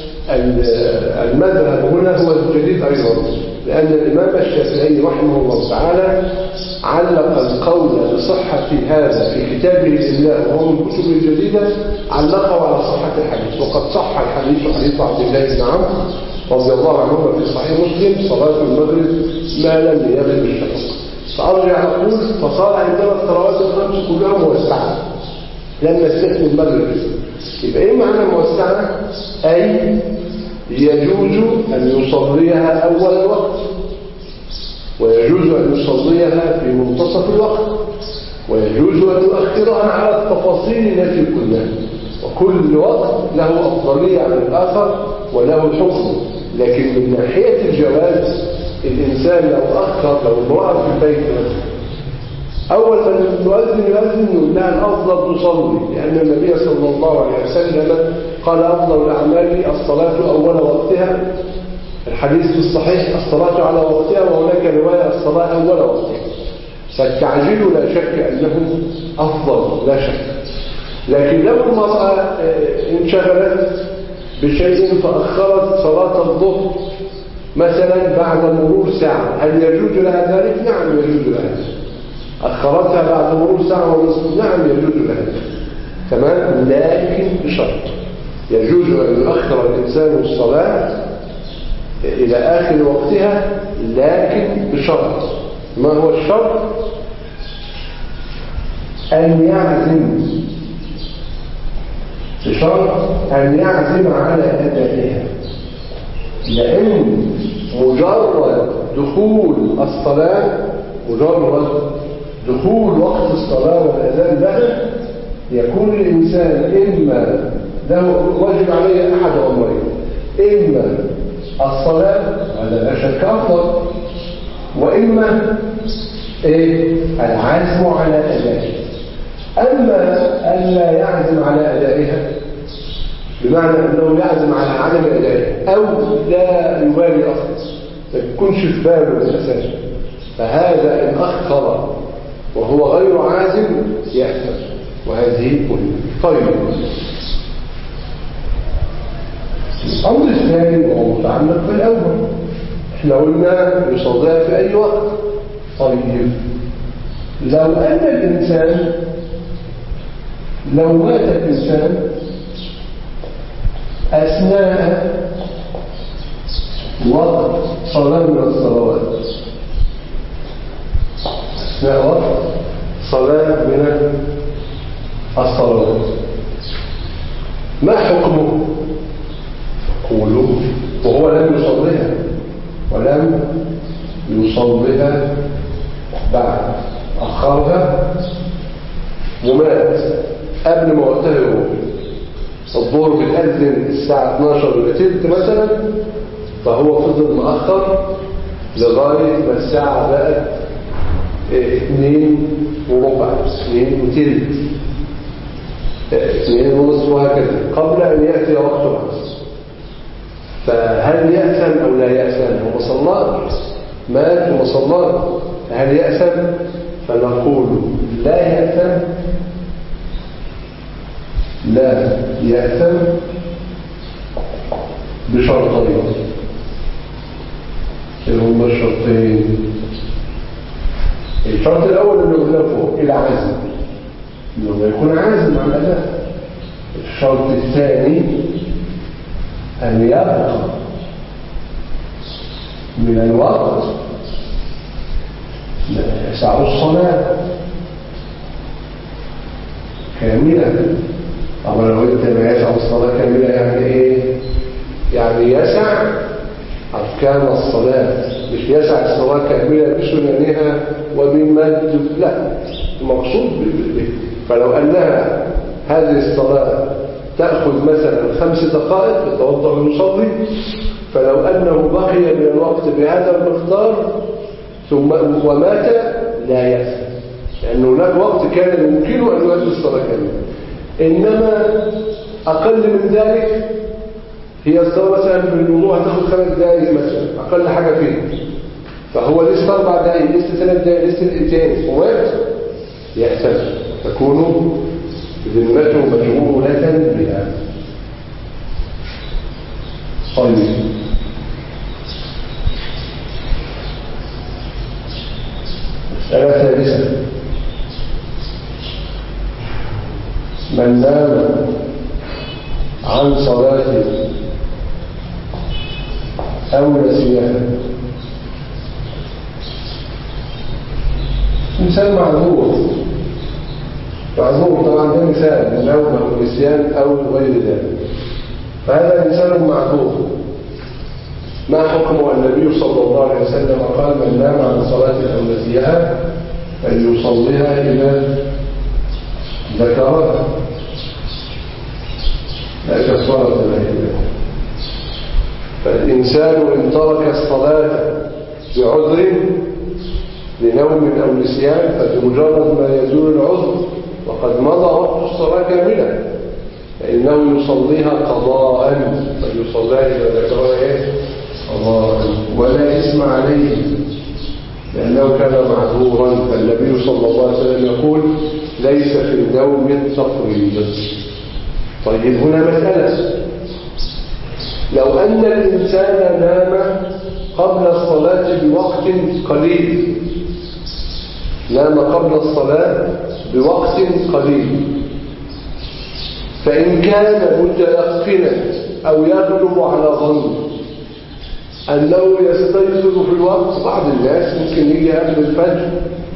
المذهب هنا هو الجديد أيضا، لأن الإمام الشافعي رحمه الله تعالى علق القول بصحة هذا في كتابه الإملاء وهو من الكتب الجديدة، علقه على صحة الحديث، وقد صح الحديث حديث عبد الله بن عمرو رضي الله عنهما في صحيح مسلم: صلاة المغرب ما لم يغرب الشفق. فأرجع أقول فصار عندنا الصلوات الخمس كلها موسعة، لم نستثني المغرب. يبقى إيه معنى موسعة؟ أي يجوز أن يصليها أول الوقت، ويجوز أن يصليها في منتصف الوقت، ويجوز أن يؤخرها على التفاصيل التي قلناها، وكل وقت له أفضلية عن الآخر وله حكم. لكن من ناحية الجواز الإنسان لو أخر، لو امرأة في البيت مثلا أول ما المؤذن يؤذن يقول لها الأفضل تصلي، لأن النبي صلى الله عليه وسلم قال: أفضل الأعمال الصلاة أول وقتها. الحديث في الصحيح الصلاة على وقتها، وهناك رواية الصلاة أول وقتها. فالتعجيل لا شك أنه أفضل، لا شك. لكن لو المرأة انشغلت بشيء فأخرت صلاة الظهر مثلا بعد مرور ساعة، هل يجوز لها ذلك؟ نعم يجوز لها. أخرتها بعد مرور ساعة ونصف، نعم يجوز لها. تمام، لكن بشرط: يجوز أن يؤخر الإنسان الصلاة إلى آخر وقتها، لكن بشرط. ما هو الشرط؟ أن يعزم، بشرط أن يعزم على أدائها. لأن مجرد دخول الصلاة، مجرد دخول وقت الصلاة والأذان لها، يكون الإنسان إما له واجب عليه أحد أمرين: إما الصلاة، هذا لا شك أفضل، وإما إيه؟ العزم على أدائها. أما أن لا يعزم على أدائها بمعنى أنه يعزم على عدم أدائها، أو لا يبالي أصلا، ما يكونش في باله الأساس، فهذا إن أخر وهو غير عازم يأثم، وهذه كلها. طيب، الأمر الثاني وهو متعلق بالأول، احنا قلنا يصليها في أي وقت. طيب، لو أن الإنسان لو مات الإنسان أثناء وقت صلاة من الصلوات، أثناء وقت صلاة من الصلوات، ما حكمه؟ قولوا وهو لم يصليها ولم يصليها بعد، أخرها ومات قبل ما وقتها يروح. الظهر بتأذن الساعة اثناشر ولا تلت مثلا، فهو فضل مؤخر لغاية ما الساعة بقت اثنين وربع، اثنين وتلت، اثنين ونصف، وهكذا، قبل أن يأتي وقت العصر. فهل يأثم أو لا يأثم؟ هو ما صلاش، مات وما صلاش، هل يأثم؟ فنقول لا يأثم، لا يأثم بشرطين، اللي هما الشرطين. الشرط الأول اللي قلنا فوق العزم، إنه يكون عازم على الأداء. الشرط الثاني أن يبقى من الوقت يسع الصلاة كاملة. طبعا لو انت ما يسع الصلاة كاملة يعني ايه؟ يعني يسع أركان الصلاة، مش يسع الصلاة كاملة بسننها وبمد، لا، المقصود به. فلو أنها هذه الصلاة تأخذ مثلا خمس دقائق يتوضأ ويصلي، فلو أنه بقي من الوقت بهذا المقدار ثم ومات لا يأثم، لأن هناك وقت كان يمكنه أن يؤدي الصلاة كاملة. إنما أقل من ذلك، هي الصلاة مثلا في الوضوء هتاخد خمس دقائق مثلا أقل حاجة فيه، فهو لسه أربع دقائق لسه ثلاث دقائق لسه دقيقتين ومات يأثم، تكون ذمته مجهولة بها. طيب مسألة ثالثة: من نام عن صلاة أو نسيها، إنسان معذور معذور طبعا ده مثال النوم أو النسيان أو غير ذلك، فهذا إنسان معذور، ما حكمه؟ النبي صلى الله عليه وسلم قال: من نام عن صلاة أو نسيها فليصليها إذا ذكرها، لا كفارة لها. فالإنسان إن ترك الصلاة بعذر لنوم أو نسيان فبمجرد ما يزول العذر وقد مضى وقت الصلاة كاملة فإنه يصليها قضاء، فليصليها إذا ذكرها إيه؟ قضاء، ولا إثم عليه لأنه كان معذورا. فالنبي صلى الله عليه وسلم يقول: ليس في النوم تفريط. طيب هنا مسألة: لو أن الإنسان نام قبل الصلاة بوقت قليل، نام قبل الصلاة بوقت قليل، فإن كان متيقنا أو يغلب على ظن أنه يستيقظ في الوقت، بعض الناس ممكن يجي قبل الفجر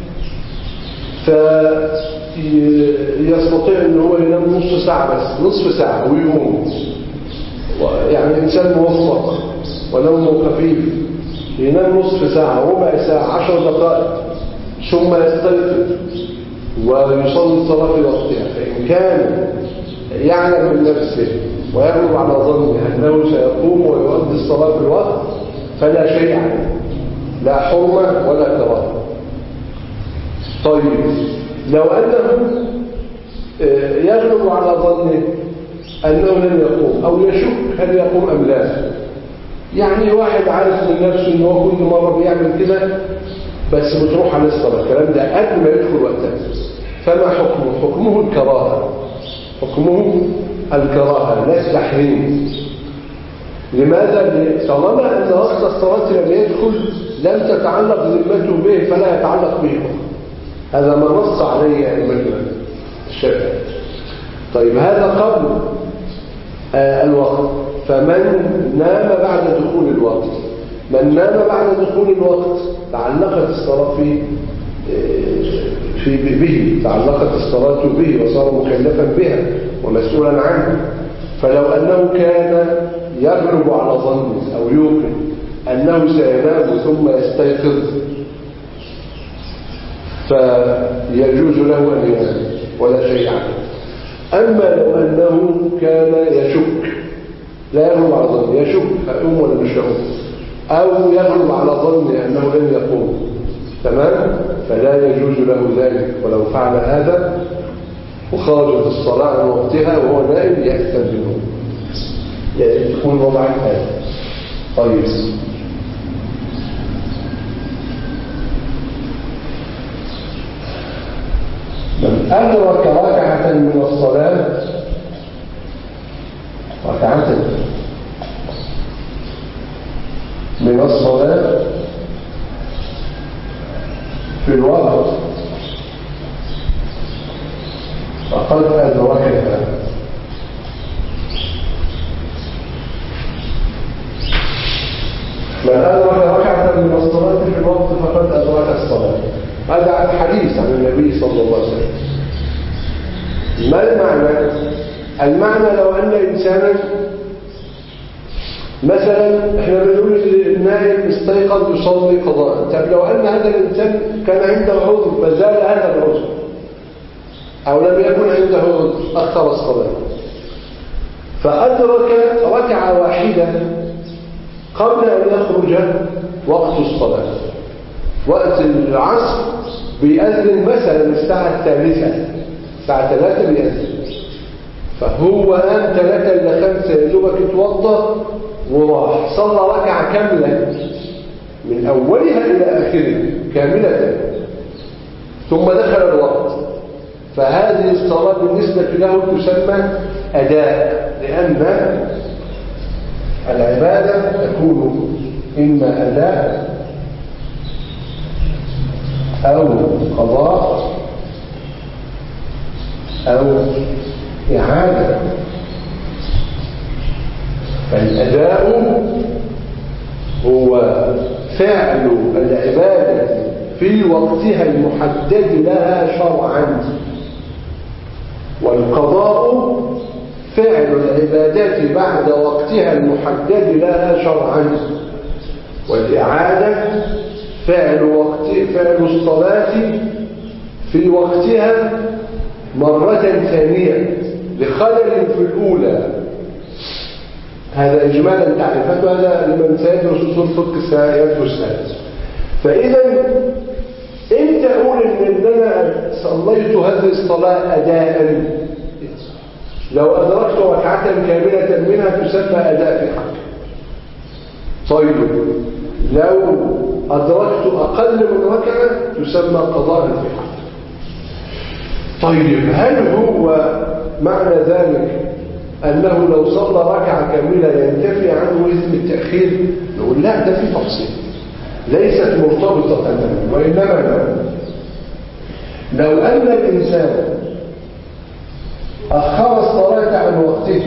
فيستطيع أن هو ينام نصف ساعة بس، نصف ساعة ويقوم، يعني إنسان موفق ونومه خفيف ينام نصف ساعة ربع ساعة عشر دقائق ثم يستيقظ ويصلي الصلاة في وقتها، فإن كان يعلم من نفسه ويغلب على ظنه أنه سيقوم ويؤدي الصلاة في الوقت فلا شيء عليه، لا حرمة ولا كراهة. طيب لو أنه يغلب على ظنه أنه لن يقوم أو يشك هل يقوم أم لا، يعني واحد عارف من نفسه أنه كل مرة بيعمل كده بس بتروح على الصلاة، الكلام ده قبل ما يدخل وقتها، فما حكمه؟ حكمه الكراهة، حكمه الكراهة لا التحريم. لماذا؟ طالما أن وقت الصلاة لم يدخل لم تتعلق ذمته به فلا يتعلق به، هذا ما نص عليه أئمة الشافعي. طيب هذا قبل آه الوقت، فمن نام بعد دخول الوقت، من نام بعد دخول الوقت تعلقت الصلاة في في به، تعلقت الصلاة به وصار مكلفا بها ومسؤولا عنه. فلو أنه كان يغلب على ظنه أو يوقن أنه سينام ثم يستيقظ فيجوز له أن ينام ولا شيء عنه. أما لو أنه كان يشك، لا يغلب على ظنه، يشك أقوم ولا مش أقوم، أو يغلب على ظنه أنه لن يقوم، تمام، فلا يجوز له ذلك، ولو فعل هذا وخرج الصلاة عن وقتها وهو نائم يأثم بالنوم، يعني تكون وضع هذا. طيب من أدرك ركعة من الصلاة، ركعة من الصلاة في الوقت فقد أدركها، من أدرك ركعة من الصلاة في الوقت فقد أدرك الصلاة. هذا الحديث عن النبي صلى الله عليه وسلم. ما المعنى؟ المعنى لو أن إنسانا مثلا احنا بنقول النائم استيقظ يصلي قضاء، طب لو أن هذا الإنسان كان عنده عذر فزال هذا العذر أو لم يكن عنده أخر الصلاة فأدرك ركعة واحدة قبل أن يخرج وقت الصلاة. وقت العصر بيأذن مثلا الساعة الثالثة، الساعة ثلاثة بيأذن، فهو قام ثلاثة إلى خمسة يا دوبك اتوضى وراح صلى ركعة كاملة من أولها إلى آخرها كاملة ثم دخل الوقت، فهذه الصلاة بالنسبة له تسمى أداء، لأن العبادة تكون إما أداء أو قضاء أو إعادة. فالأداء هو فعل العبادة في وقتها المحدد لها شرعا، والقضاء فعل العبادات بعد وقتها المحدد لها شرعا، والإعادة فعل وقت فعل الصلاة في وقتها مرة ثانية لخلل في الأولى. هذا إجمالا تعريفات، هذا لمن سيدرس أصول فقه سيدرس هذا. فإذا أنت أقول إن أنا صليت هذه الصلاة أداء، لو أدركت ركعة كاملة منها تسمى أداء في حق. طيب لو أدركت أقل من ركعة تسمى قضاء في حق. طيب هل هو معنى ذلك أنه لو صلى ركعة كاملة ينتفي عنه إثم التأخير؟ نقول لا، ده في تفصيل ليست مرتبطة تماما، وإنما لو أن الإنسان أخر الصلاة عن وقتها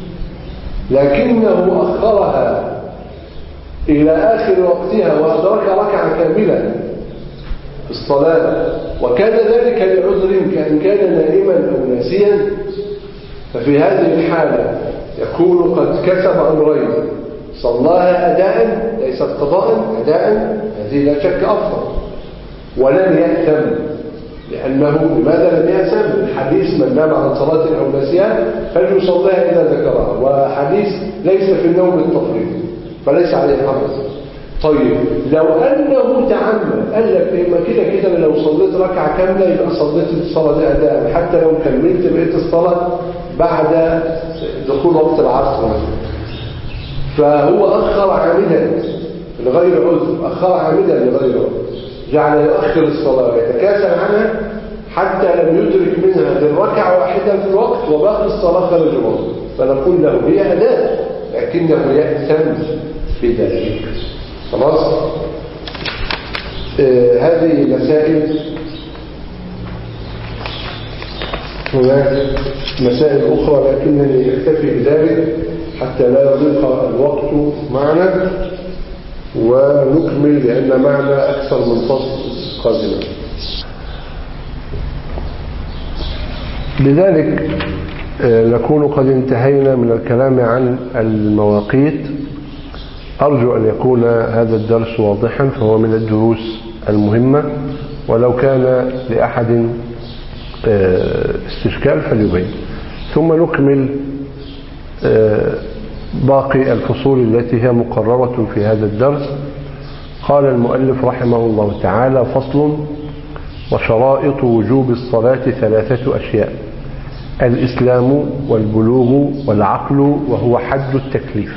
لكنه أخرها إلى آخر وقتها وأدرك ركعة كاملة في الصلاة وكان ذلك لعذر كأن كان نائما أو ناسيا، ففي هذه الحالة يكون قد كسب أمرين: صلاها أداء ليست قضاء، أداء هذه لا شك أفضل، ولن يأثم، لأنه لماذا لم يأثم؟ الحديث من نام عن صلاة أو نسيها فليصليها إذا ذكرها، وحديث ليس في النوم التفريط فليس عليه حرج. طيب لو أنه تعمد قال لك إما كده كده لو صليت ركعة كاملة يبقى صليت الصلاة دي أداء حتى لو كملت بقية الصلاة بعد دخول وقت العصر، فهو أخر عامدا لغير عذر، أخر عامدا لغير عذر، جعل يؤخر الصلاة ويتكاسل عنها حتى لم يدرك منها غير ركعة واحدة في الوقت وباقي الصلاة خارج الوقت، فنقول له هي أداء لكنه يأثم بذلك. خلاص؟ آه هذه مسائل. هناك مسائل أخرى لكنني أكتفي بذلك حتى لا يضيق الوقت معنا ونكمل، لأن معنا أكثر من فصل قادمة. لذلك نكون قد انتهينا من الكلام عن المواقيت. أرجو أن يكون هذا الدرس واضحا، فهو من الدروس المهمة، ولو كان لأحد استشكال فليبين. ثم نكمل باقي الفصول التي هي مقررة في هذا الدرس. قال المؤلف رحمه الله تعالى: فصل: وشرائط وجوب الصلاة ثلاثة أشياء: الإسلام والبلوغ والعقل وهو حد التكليف.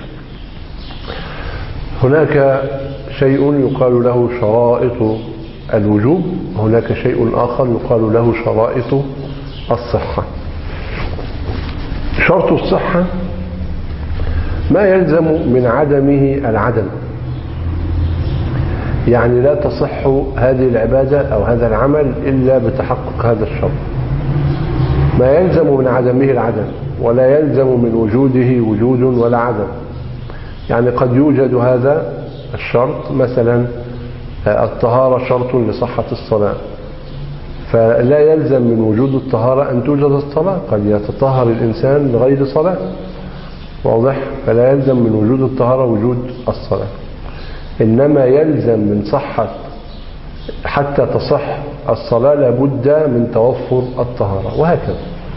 هناك شيء يقال له شرائط الوجوب، هناك شيء آخر يقال له شرائط الصحة. شرط الصحة ما يلزم من عدمه العدم، يعني لا تصح هذه العبادة أو هذا العمل إلا بتحقق هذا الشرط. ما يلزم من عدمه العدم، ولا يلزم من وجوده وجود ولا عدم. يعني قد يوجد هذا الشرط، مثلا الطهارة شرط لصحة الصلاة، فلا يلزم من وجود الطهارة أن توجد الصلاة، قد يتطهر الإنسان لغير صلاة، واضح؟ فلا يلزم من وجود الطهارة وجود الصلاة، إنما يلزم من صحة حتى تصح الصلاة لابد من توفر الطهارة، وهكذا.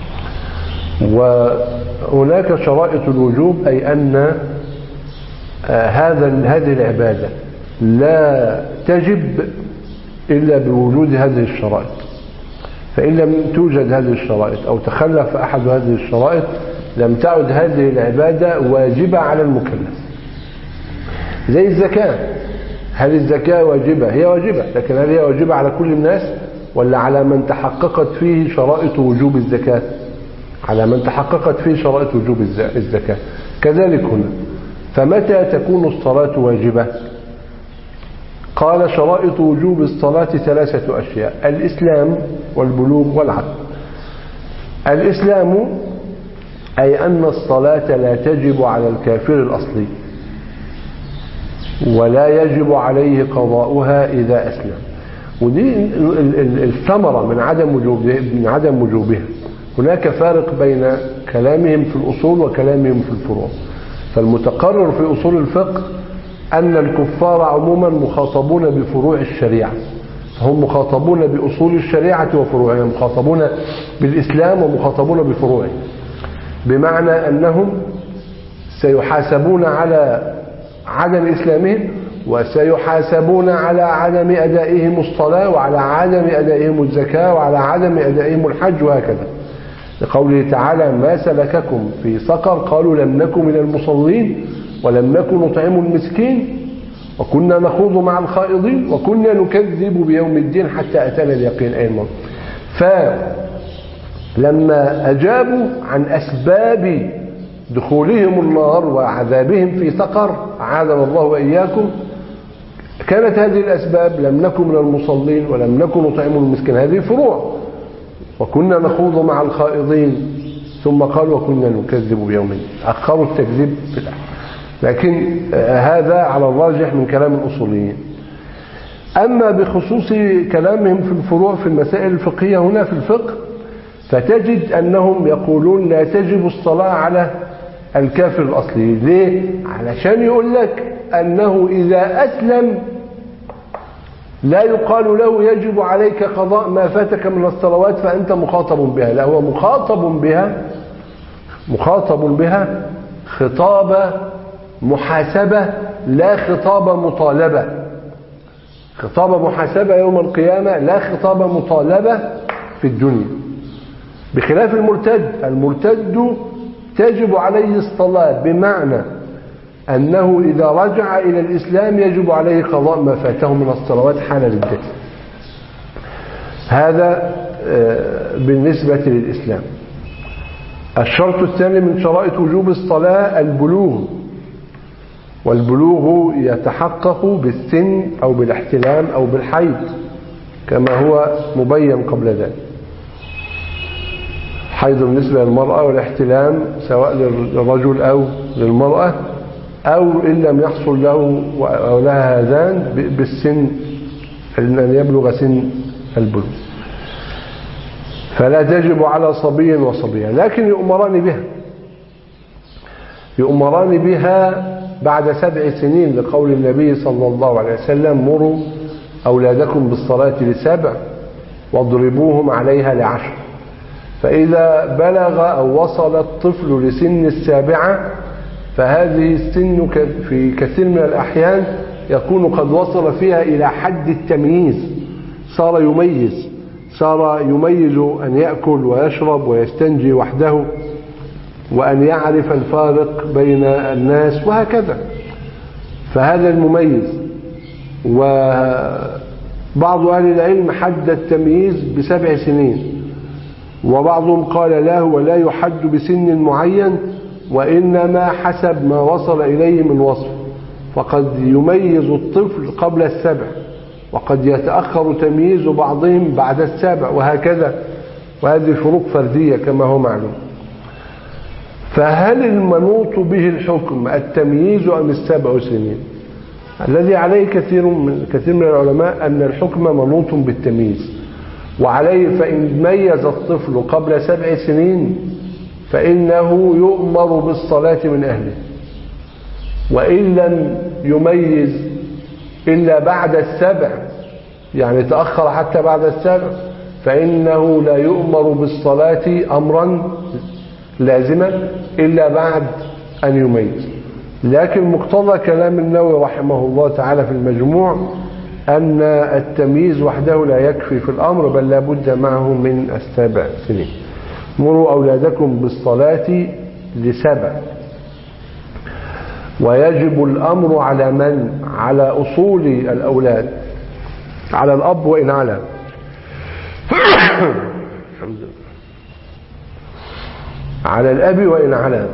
وهناك شرائط الوجوب، أي أن هذا هذه العبادة لا تجب إلا بوجود هذه الشرائط، فإن لم توجد هذه الشرائط أو تخلف أحد هذه الشرائط لم تعد هذه العبادة واجبة على المكلف. زي الزكاة، هل الزكاة واجبة؟ هي واجبة، لكن هل هي واجبة على كل الناس ولا على من تحققت فيه شرائط وجوب الزكاة؟ على من تحققت فيه شرائط وجوب الزكاة. كذلك هنا، فمتى تكون الصلاة واجبة؟ قال شرائط وجوب الصلاة ثلاثة أشياء: الإسلام والبلوغ والعقل. الإسلام أي أن الصلاة لا تجب على الكافر الأصلي ولا يجب عليه قضاؤها إذا أسلم، ودي الثمرة من عدم وجوبها من عدم وجوبها. هناك فارق بين كلامهم في الأصول وكلامهم في الفروع. فالمتقرر في أصول الفقه أن الكفار عموما مخاطبون بفروع الشريعة، فهم مخاطبون بأصول الشريعة وفروعها، مخاطبون بالإسلام ومخاطبون بفروعه، بمعنى أنهم سيحاسبون على عدم إسلامهم وسيحاسبون على عدم أدائهم الصلاة وعلى عدم أدائهم الزكاة وعلى عدم أدائهم الحج، وهكذا. لقوله تعالى: ما سلككم في سقر؟ قالوا لم نكن من المصلين ولم نكن نطعم المسكين وكنا نخوض مع الخائضين وكنا نكذب بيوم الدين حتى أتانا اليقين. أي المرض. فلما أجابوا عن أسباب دخولهم النار وعذابهم في سقر أعاذنا الله وإياكم، كانت هذه الأسباب: لم نكن من المصلين ولم نكن نطعم المسكين، هذه فروع، وكنا نخوض مع الخائضين، ثم قال وكنا نكذب بيوم الدين. أخروا التكذيب في الآخر، لكن هذا على الراجح من كلام الأصوليين. أما بخصوص كلامهم في الفروع في المسائل الفقهية هنا في الفقه، فتجد أنهم يقولون لا تجب الصلاة على الكافر الأصلي. ليه؟ علشان يقول لك أنه إذا أسلم لا يقال له يجب عليك قضاء ما فاتك من الصلوات فأنت مخاطب بها، لا، هو مخاطب بها مخاطب بها خطاب محاسبة لا خطاب مطالبة. خطاب محاسبة يوم القيامة لا خطاب مطالبة في الدنيا، بخلاف المرتد. المرتد تجب عليه الصلاة، بمعنى أنه إذا رجع إلى الإسلام يجب عليه قضاء ما فاته من الصلوات حال ردته. هذا بالنسبة للإسلام. الشرط الثاني من شرائط وجوب الصلاة البلوغ، والبلوغ يتحقق بالسن أو بالاحتلام أو بالحيض كما هو مبين قبل ذلك. حيض بالنسبة للمرأة، والاحتلام سواء للرجل أو للمرأة، أو إن لم يحصل له أو لها هذان بالسن، أن يبلغ سن البلوغ. فلا تجب على صبي وصبية، لكن يؤمران بها يؤمران بها بعد سبع سنين، لقول النبي صلى الله عليه وسلم: مروا أولادكم بالصلاة لسبع واضربوهم عليها لعشر. فإذا بلغ أو وصل الطفل لسن السابعة فهذه السن في كثير من الأحيان يكون قد وصل فيها إلى حد التمييز، صار يميز صار يميز أن يأكل ويشرب ويستنجي وحده، وأن يعرف الفارق بين الناس، وهكذا. فهذا المميز. وبعض أهل العلم حد التمييز بسبع سنين، وبعضهم قال لا، هو لا يحد بسن معين، وإنما حسب ما وصل إليه من وصف، فقد يميز الطفل قبل السبع، وقد يتأخر تمييز بعضهم بعد السابع، وهكذا. وهذه فروق فردية كما هو معلوم. فهل المنوط به الحكم التمييز أم السبع سنين؟ الذي عليه كثير من كثير من العلماء أن الحكم منوط بالتمييز، وعليه فإن ميز الطفل قبل سبع سنين فإنه يؤمر بالصلاة من أهله، وإن لم يميز إلا بعد السبع يعني تأخر حتى بعد السابع فإنه لا يؤمر بالصلاة أمرا لازما إلا بعد أن يميز. لكن مقتضى كلام النووي رحمه الله تعالى في المجموع أن التمييز وحده لا يكفي في الأمر، بل لا بد معه من السبع سنين. مروا أولادكم بالصلاة لسبع. ويجب الأمر على من؟ على أصول الأولاد، على الأب وإن علا. على الأب وإن علا.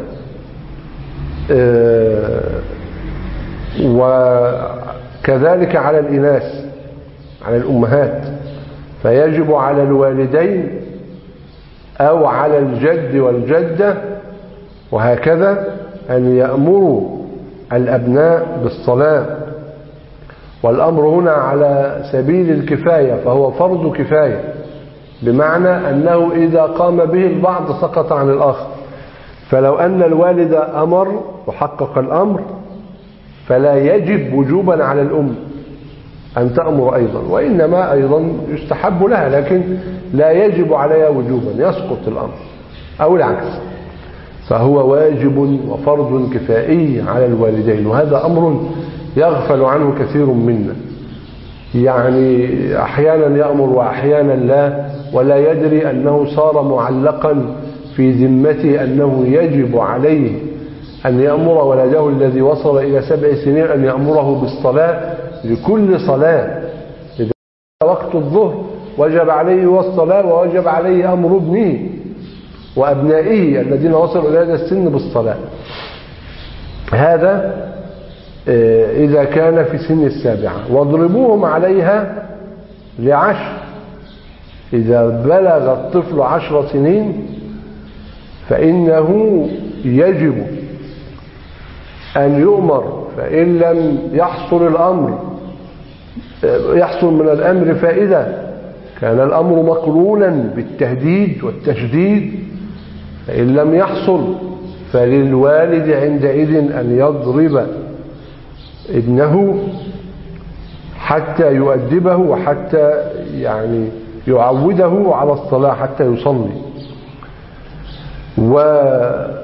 وكذلك على الإناث، على الأمهات. فيجب على الوالدين أو على الجد والجدة وهكذا أن يأمروا الأبناء بالصلاة. والأمر هنا على سبيل الكفاية، فهو فرض كفاية، بمعنى أنه إذا قام به البعض سقط عن الآخر. فلو أن الوالد أمر وحقق الأمر فلا يجب وجوبا على الأم أن تأمر أيضا، وإنما أيضا يستحب لها، لكن لا يجب عليها وجوبا، يسقط الأمر أو العكس. فهو واجب وفرض كفائي على الوالدين، وهذا أمر يغفل عنه كثير منا. يعني أحيانا يأمر وأحيانا لا، ولا يدري أنه صار معلقا في ذمته أنه يجب عليه أن يأمر ولده الذي وصل إلى سبع سنين أن يأمره بالصلاة لكل صلاة. إذا وقت الظهر وجب عليه الصلاة، ووجب عليه أمر ابنه وأبنائه الذين وصلوا إلى هذا السن بالصلاة. هذا إذا كان في سن السابعة. واضربوهم عليها لعشر. إذا بلغ الطفل عشر سنين فإنه يجب أن يؤمر، فإن لم يحصل الأمر يحصل من الأمر فائدة كان الأمر مقرونا بالتهديد والتشديد. فإن لم يحصل فللوالد عندئذ أن يضرب ابنه حتى يؤدبه وحتى يعني يعوده على الصلاة حتى يصلي. وله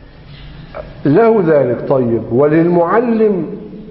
ذلك. طيب، وللمعلم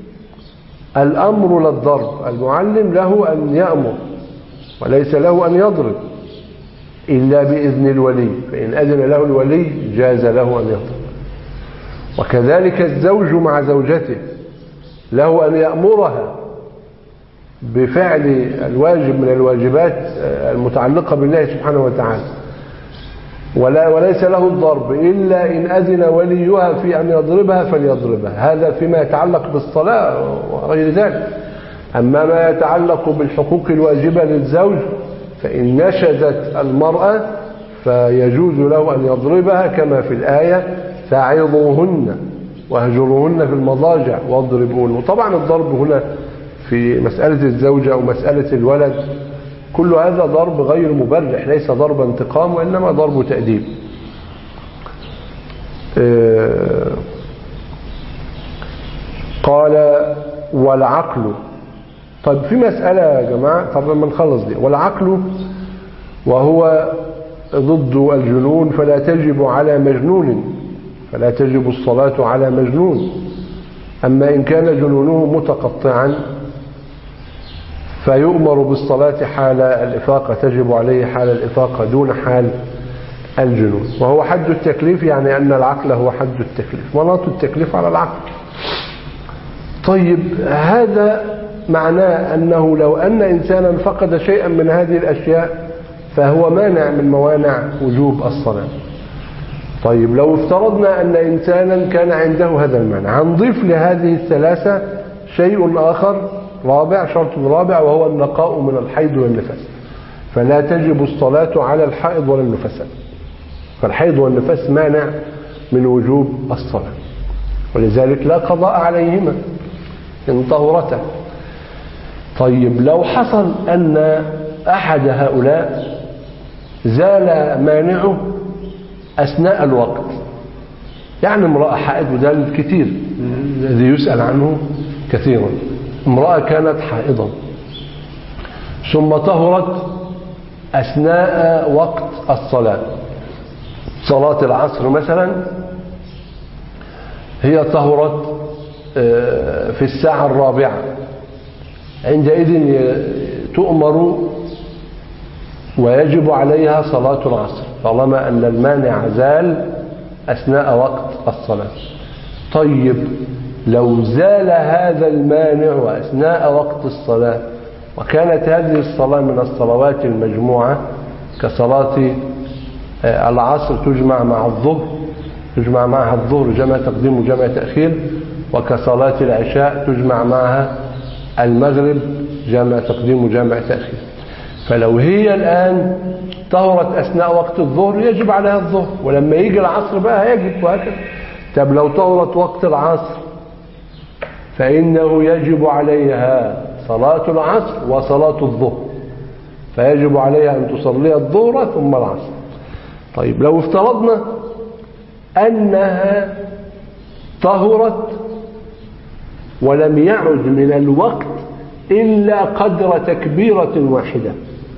الأمر للضرب. المعلم له أن يأمر وليس له أن يضرب إلا بإذن الولي، فإن أذن له الولي جاز له أن يضرب. وكذلك الزوج مع زوجته له أن يأمرها بفعل الواجب من الواجبات المتعلقة بالله سبحانه وتعالى، ولا وليس له الضرب إلا إن أذن وليها في أن يضربها فليضربها. هذا فيما يتعلق بالصلاة وغير ذلك. أما ما يتعلق بالحقوق الواجبة للزوج فإن نشزت المرأة فيجوز له أن يضربها كما في الآية: فعظوهن واهجروهن في المضاجع واضربوهن. وطبعا الضرب هنا في مسألة الزوجة أو مسألة الولد كل هذا ضرب غير مبرح، ليس ضرب انتقام وإنما ضرب تأديب. قال والعقل. طيب في مسألة يا جماعة، طب لما نخلص دي. والعقل وهو ضد الجنون فلا تجب على مجنون، فلا تجب الصلاة على مجنون. أما إن كان جنونه متقطعا فيؤمر بالصلاة حال الإفاقة، تجب عليه حال الإفاقة دون حال الجنون. وهو حد التكليف، يعني أن العقل هو حد التكليف، مناط التكليف على العقل. طيب، هذا معناه أنه لو أن إنسانا فقد شيئا من هذه الأشياء فهو مانع من موانع وجوب الصلاة. طيب، لو افترضنا أن إنسانا كان عنده هذا المانع، هنضيف لهذه الثلاثة شيء آخر رابع، شرط رابع، وهو النقاء من الحيض والنفاس. فلا تجب الصلاة على الحائض ولا النفساء، فالحيض والنفاس مانع من وجوب الصلاة، ولذلك لا قضاء عليهما إن طهرتا. طيب، لو حصل أن أحد هؤلاء زال مانعه أثناء الوقت، يعني امرأة حائض، وده الكثير الذي يسأل عنه كثيرا، امرأة كانت حائضا ثم طهرت أثناء وقت الصلاة. صلاة العصر مثلا هي طهرت في الساعة الرابعة، عندئذ تؤمر ويجب عليها صلاة العصر طالما أن المانع زال أثناء وقت الصلاة. طيب لو زال هذا المانع أثناء وقت الصلاة وكانت هذه الصلاة من الصلوات المجموعة كصلاة العصر تجمع مع الظهر تجمع معها الظهر جمع تقديم وجمع تأخير، وكصلاة العشاء تجمع معها المغرب جمع تقديم وجمع تأخير، فلو هي الآن طهرت أثناء وقت الظهر يجب عليها الظهر، ولما يجي العصر بقى يجب، وهكذا. طب لو طهرت وقت العصر فإنه يجب عليها صلاة العصر وصلاة الظهر، فيجب عليها أن تصلي الظهر ثم العصر. طيب لو افترضنا أنها طهرت ولم يعد من الوقت إلا قدر تكبيرة واحدة،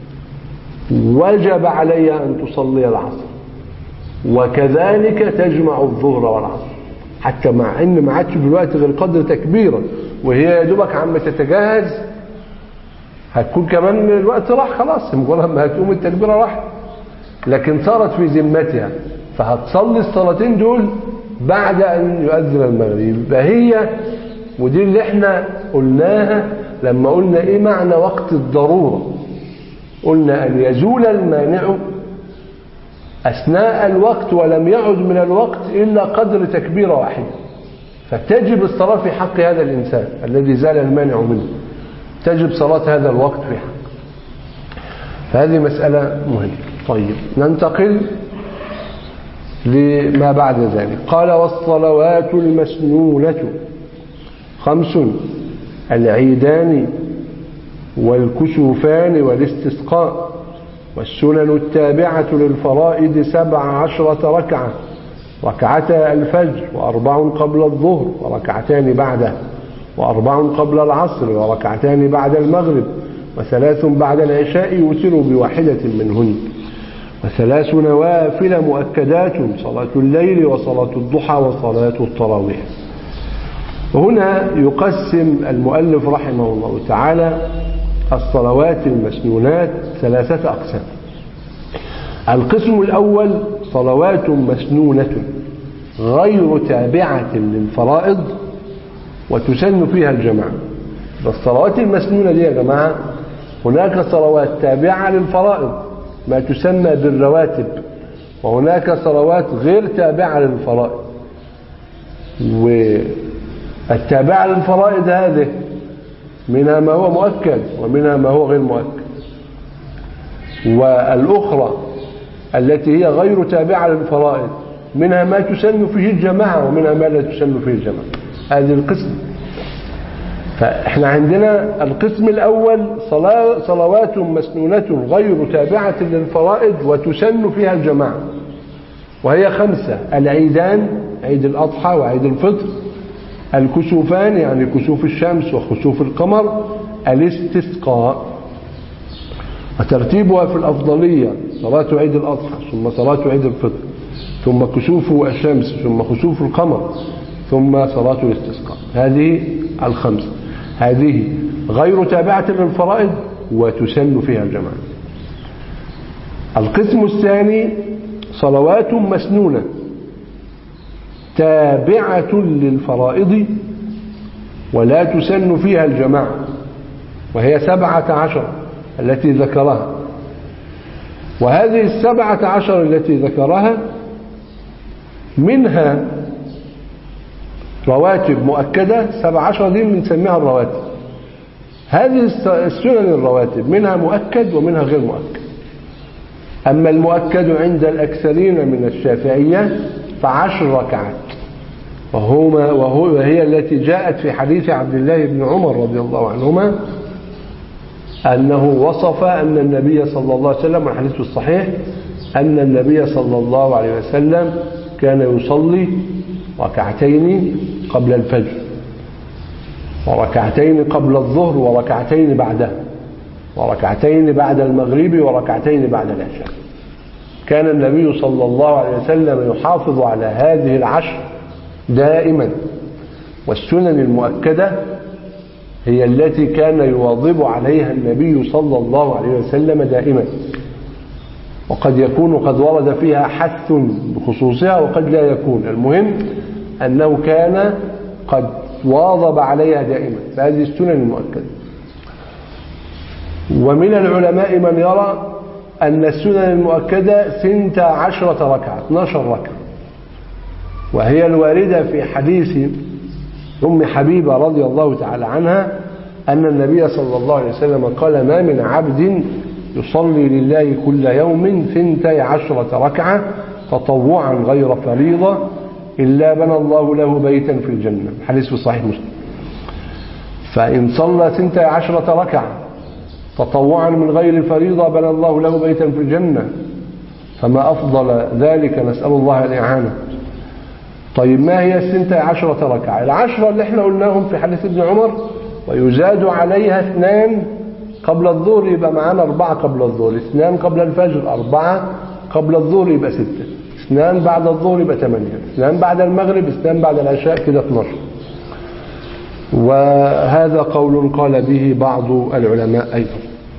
وجب عليها أن تصلي العصر، وكذلك تجمع الظهر والعصر، حتى مع أن ما عادش في الوقت غير قدر تكبيرة، وهي يا دوبك عم تتجهز هتكون كمان الوقت راح خلاص، مجرد ما هتقوم التكبيرة راح، لكن صارت في ذمتها فهتصلي الصلاتين دول بعد أن يؤذن المغرب. يبقى هي ودي اللي احنا قلناها لما قلنا ايه معنى وقت الضرورة، قلنا أن يزول المانع أثناء الوقت ولم يعد من الوقت إلا قدر تكبيرة واحدة، فتجب الصلاة في حق هذا الإنسان الذي زال المانع منه، تجب صلاة هذا الوقت في حق. فهذه مسألة مهمة. طيب ننتقل لما بعد ذلك. قال والصلوات المسنونة خمس: العيدان والكسوفان والاستسقاء، والسنن التابعة للفرائض سبع عشرة ركعة: ركعتا الفجر، وأربع قبل الظهر، وركعتان بعده، وأربع قبل العصر، وركعتان بعد المغرب، وثلاث بعد العشاء يوتر بواحدة منهن، وثلاث نوافل مؤكدات: صلاة الليل وصلاة الضحى وصلاة التراويح. وهنا يقسم المؤلف رحمه الله تعالى الصلوات المسنونات ثلاثة أقسام. القسم الأول صلوات مسنونة غير تابعة للفرائض وتسن فيها الجماعة. الصلوات المسنونة دي يا جماعة هناك صلوات تابعة للفرائض ما تسمى بالرواتب، وهناك صلوات غير تابعة للفرائض. والتابعة للفرائض هذه منها ما هو مؤكد ومنها ما هو غير مؤكد، والأخرى التي هي غير تابعة للفرائض منها ما تسن فيه الجماعة ومنها ما لا تسن فيه الجماعة. هذه القسم. فإحنا عندنا القسم الأول صلوات مسنونة غير تابعة للفرائض وتسن فيها الجماعة، وهي خمسة: العيدان، عيد الأضحى وعيد الفطر، الكسوفان يعني كسوف الشمس وخسوف القمر، الاستسقاء. وترتيبها في الأفضلية صلاة عيد الأضحى ثم صلاة عيد الفطر ثم كسوف الشمس ثم خسوف القمر ثم صلاة الاستسقاء. هذه الخمسة، هذه غير تابعة للفرائض وتسن فيها الجماعة. القسم الثاني صلوات مسنونة تابعة للفرائض ولا تسن فيها الجماعة، وهي سبعة عشر التي ذكرها. وهذه السبعة عشر التي ذكرها منها رواتب مؤكدة، سبعة عشر دي بنسميها الرواتب. هذه السنن الرواتب منها مؤكد ومنها غير مؤكد. أما المؤكد عند الأكثرين من الشافعية فعشر ركعات، وهما وهو وهي التي جاءت في حديث عبد الله بن عمر رضي الله عنهما أنه وصف أن النبي صلى الله عليه وسلم، والحديث الصحيح، أن النبي صلى الله عليه وسلم كان يصلي ركعتين قبل الفجر وركعتين قبل الظهر وركعتين بعدها، وركعتين بعد المغرب وركعتين بعد العشاء. كان النبي صلى الله عليه وسلم يحافظ على هذه العشر دائما. والسنن المؤكدة هي التي كان يواظب عليها النبي صلى الله عليه وسلم دائما، وقد يكون قد ورد فيها حث بخصوصها وقد لا يكون. المهم أنه كان قد واظب عليها دائما، فهذه السنن المؤكدة. ومن العلماء من يرى أن السنن المؤكدة ثنت عشرة ركعة، اثناشر ركعة، وهي الواردة في حديث أم حبيبة رضي الله تعالى عنها أن النبي صلى الله عليه وسلم قال: ما من عبد يصلي لله كل يوم ثنتي عشرة ركعة تطوعا غير فريضة إلا بنى الله له بيتا في الجنة. حديث في صحيح مسلم. فإن صلى ثنتي عشرة ركعة تطوعا من غير فريضة بنى الله له بيتا في الجنة، فما أفضل ذلك، نسأل الله الإعانة. طيب ما هي الثنتي عشرة ركعة؟ العشرة اللي احنا قلناهم في حديث ابن عمر: ويزاد عليها اثنان قبل الظهر، يبقى معانا أربعة قبل الظهر، اثنان قبل الفجر، أربعة قبل الظهر يبقى ستة، اثنان بعد الظهر يبقى ثمانية، اثنان بعد المغرب، اثنان بعد العشاء، كده اثناشر. وهذا قول قال به بعض العلماء أيضا.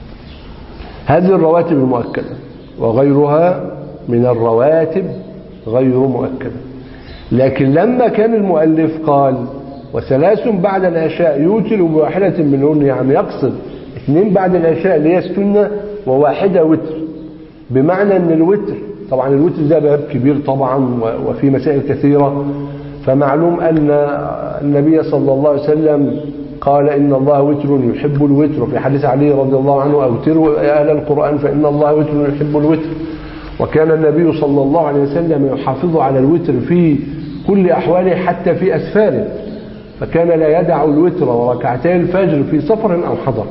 هذه الرواتب المؤكدة، وغيرها من الرواتب غير مؤكدة. لكن لما كان المؤلف قال: وثلاث بعد العشاء يوتر بواحدة منهن، يعني يقصد اثنين بعد العشاء اللي هي السنة وواحدة وتر، بمعنى ان الوتر، طبعا الوتر ده باب كبير طبعا وفي مسائل كثيرة. فمعلوم أن النبي صلى الله عليه وسلم قال: إن الله وتر يحب الوتر، في حديث علي رضي الله عنه: أوتروا أهل القرآن فإن الله وتر يحب الوتر. وكان النبي صلى الله عليه وسلم يحافظ على الوتر في كل أحواله حتى في أسفاره، فكان لا يدع الوتر وركعتي الفجر في سفر أو حضر.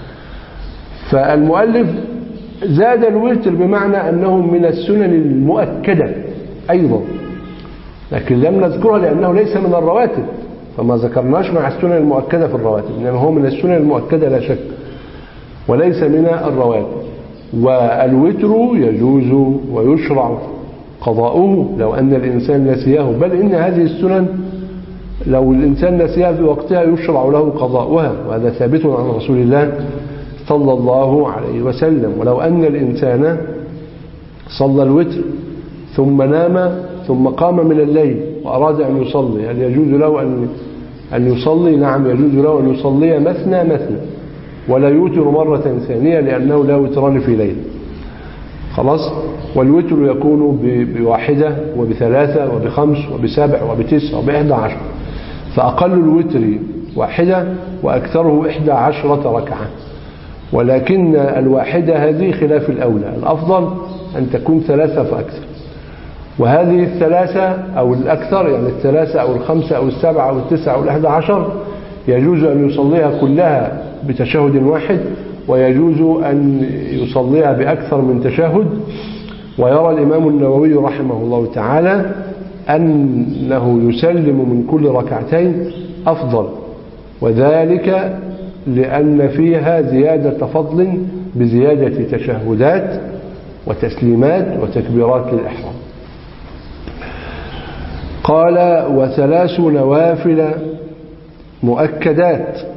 فالمؤلف زاد الوتر بمعنى أنه من السنن المؤكدة أيضا، لكن لم نذكرها لأنه ليس من الرواتب، فما ذكرناش مع السنن المؤكدة في الرواتب، إنما هو من السنن المؤكدة لا شك، وليس من الرواتب. والوتر يجوز ويشرع قضاؤه لو أن الإنسان نسيه، بل إن هذه السنن لو الإنسان نسيها في وقتها يشرع له قضاؤها، وهذا ثابت عن رسول الله صلى الله عليه وسلم. ولو أن الإنسان صلى الوتر ثم نام ثم قام من الليل وأراد أن يصلي، هل يجوز له أن أن يصلي؟ نعم يجوز له أن يصلي مثنى مثنى، ولا يوتر مرة ثانية، لأنه لا وتران في ليل. خلاص. والوتر يكون بواحدة وبثلاثة وبخمس وبسبع وبتسع وبإحدى عشر، فأقل الوتر واحدة وأكثره إحدى عشرة ركعة. ولكن الواحدة هذه خلاف الأولى، الأفضل أن تكون ثلاثة فأكثر. وهذه الثلاثة أو الأكثر، يعني الثلاثة أو الخمسة أو السبعة أو التسعة أو الأحد عشر، يجوز أن يصليها كلها بتشهد واحد، ويجوز أن يصليها بأكثر من تشهد. ويرى الإمام النووي رحمه الله تعالى أنه يسلم من كل ركعتين أفضل، وذلك لأن فيها زيادة فضل بزيادة تشهدات وتسليمات وتكبيرات للإحرام. قال: وثلاث نوافل مؤكدات.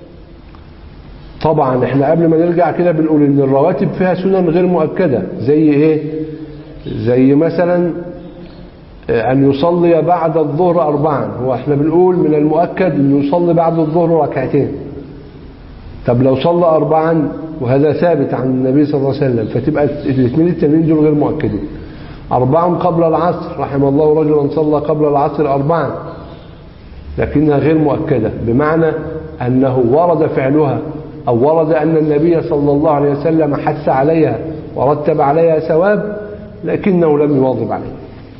طبعا احنا قبل ما نرجع كده بنقول ان الرواتب فيها سنن غير مؤكدة، زي ايه؟ زي مثلا ان يصلي بعد الظهر اربعا، هو احنا بنقول من المؤكد ان يصلي بعد الظهر ركعتين. طب لو صلى اربعا وهذا ثابت عن النبي صلى الله عليه وسلم، فتبقى الاثنين التانيين دول غير مؤكدين. أربعا قبل العصر، رحم الله رجلا صلى قبل العصر أربعا، لكنها غير مؤكدة، بمعنى أنه ورد فعلها أو ورد أن النبي صلى الله عليه وسلم حث عليها ورتب عليها ثواب، لكنه لم يواظب عليها.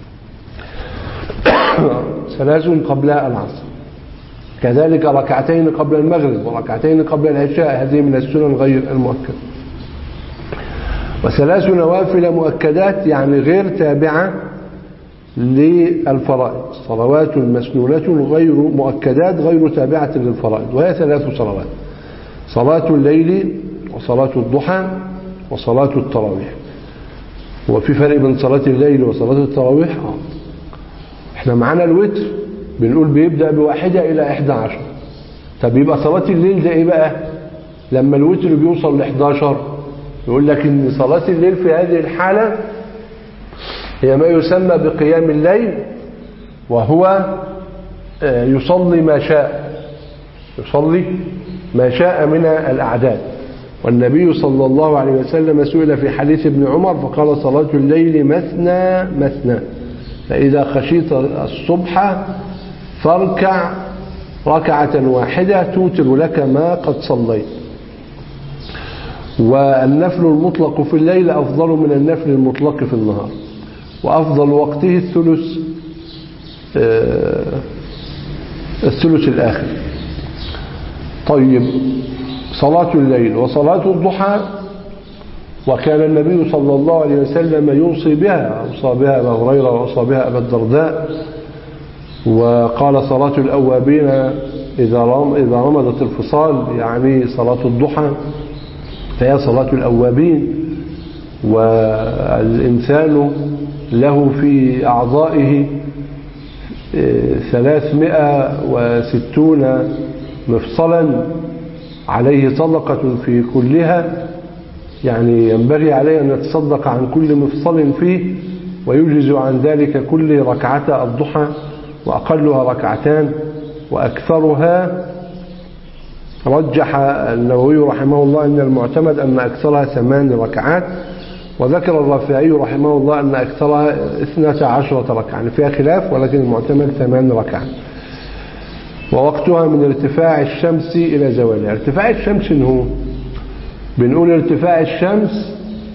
ثلاث قبل العصر، كذلك ركعتين قبل المغرب وركعتين قبل العشاء، هذه من السنن غير المؤكدة. وثلاث نوافل مؤكدات يعني غير تابعة للفرائض، صلوات مسنونة غير مؤكدات غير تابعة للفرائض، وهي ثلاث صلوات: صلاة الليل وصلاة الضحى وصلاة التراويح. هو في فرق بين صلاة الليل وصلاة التراويح؟ اه احنا معانا الوتر بنقول بيبدأ بواحدة إلى إحدى عشر. طب يبقى صلاة الليل ده إيه بقى؟ لما الوتر بيوصل لإحداشر يقول لك إن صلاة الليل في هذه الحالة هي ما يسمى بقيام الليل، وهو يصلي ما شاء، يصلي ما شاء من الأعداد. والنبي صلى الله عليه وسلم سئل في حديث ابن عمر فقال صلاة الليل مثنى مثنى، فإذا خشيت الصبح فاركع ركعة واحدة توتر لك ما قد صليت. والنفل المطلق في الليل أفضل من النفل المطلق في النهار، وأفضل وقته الثلث الثلث الآخر. طيب صلاة الليل وصلاة الضحى، وكان النبي صلى الله عليه وسلم يوصي بها، أوصى بها أبا هريرة وأوصى بها أبا الدرداء، وقال صلاة الأوابين إذا إذا رمضت الفصال، يعني صلاة الضحى فهي صلاة الأوابين. والإنسان له في أعضائه ثلاثمائة وستون مفصلا، عليه صدقة في كلها، يعني ينبغي عليه أن يتصدق عن كل مفصل فيه، ويجز عن ذلك كل ركعة الضحى، وأقلها ركعتان وأكثرها رجح النووي رحمه الله أن المعتمد أن أكثرها ثمان ركعات، وذكر الرافعي رحمه الله أن أكثرها اثنتا عشرة ركعة، يعني فيها خلاف، ولكن المعتمد ثمان ركعات. ووقتها من ارتفاع الشمس إلى زوالها. ارتفاع الشمس هو بنقول ارتفاع الشمس،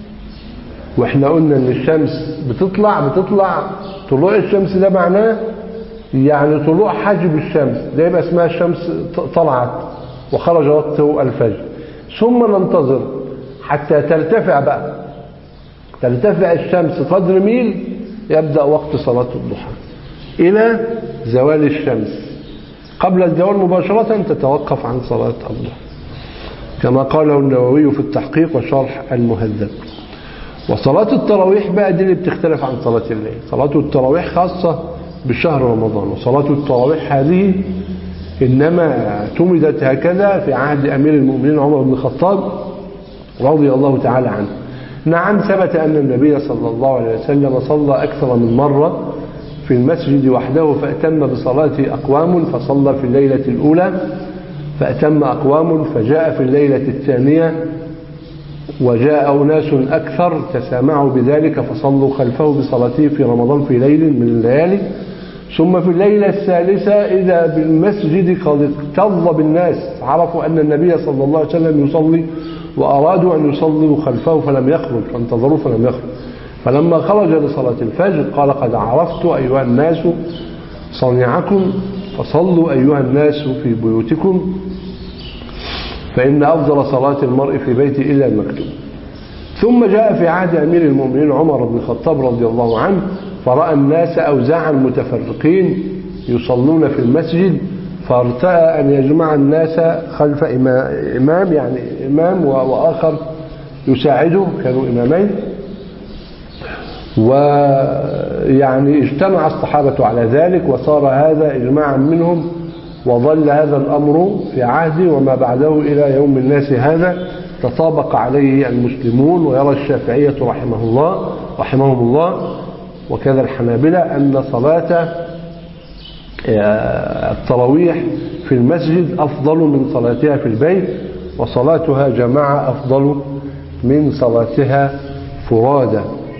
واحنا قلنا ان الشمس بتطلع بتطلع طلوع الشمس ده معناه يعني طلوع حجب الشمس، ده يبقى اسمها الشمس طلعت وخرج وقت الفجر. ثم ننتظر حتى ترتفع بقى، ترتفع الشمس قدر ميل، يبدأ وقت صلاة الضحى إلى زوال الشمس. قبل الزوال مباشرة تتوقف عن صلاة الضحى، كما قاله النووي في التحقيق وشرح المهذب. وصلاة التراويح بقى دي اللي بتختلف عن صلاة الليل. صلاة التراويح خاصة بشهر رمضان، وصلاة التراويح هذه إنما اعتمدت هكذا في عهد أمير المؤمنين عمر بن الخطاب رضي الله تعالى عنه. نعم ثبت أن النبي صلى الله عليه وسلم صلى أكثر من مرة في المسجد وحده فأتم بصلاة أقوام، فصلى في الليلة الأولى فأتم أقوام، فجاء في الليلة الثانية وجاء أناس أكثر تسامعوا بذلك فصلوا خلفه بصلاته في رمضان في ليل من الليالي. ثم في الليلة الثالثة إذا بالمسجد قد اكتظ بالناس، عرفوا أن النبي صلى الله عليه وسلم يصلي وأرادوا أن يصلوا خلفه فلم يخرج، فانتظروا فلم يخرج. فلما خرج لصلاة الفجر قال قد عرفت أيها الناس صنيعكم، فصلوا أيها الناس في بيوتكم، فإن أفضل صلاة المرء في بيته إلا المكتوب. ثم جاء في عهد أمير المؤمنين عمر بن الخطاب رضي الله عنه فرأى الناس أوزاعا متفرقين يصلون في المسجد، فارتأى أن يجمع الناس خلف إمام، يعني إمام وآخر يساعده، كانوا إمامين. ويعني اجتمع الصحابة على ذلك وصار هذا إجماعا منهم، وظل هذا الأمر في عهد وما بعده إلى يوم الناس هذا، تطابق عليه المسلمون. ويرى الشافعية رحمه الله رحمهم الله وكذا الحنابلة أن صلاة التراويح في المسجد أفضل من صلاتها في البيت، وصلاتها جماعة أفضل من صلاتها فرادى.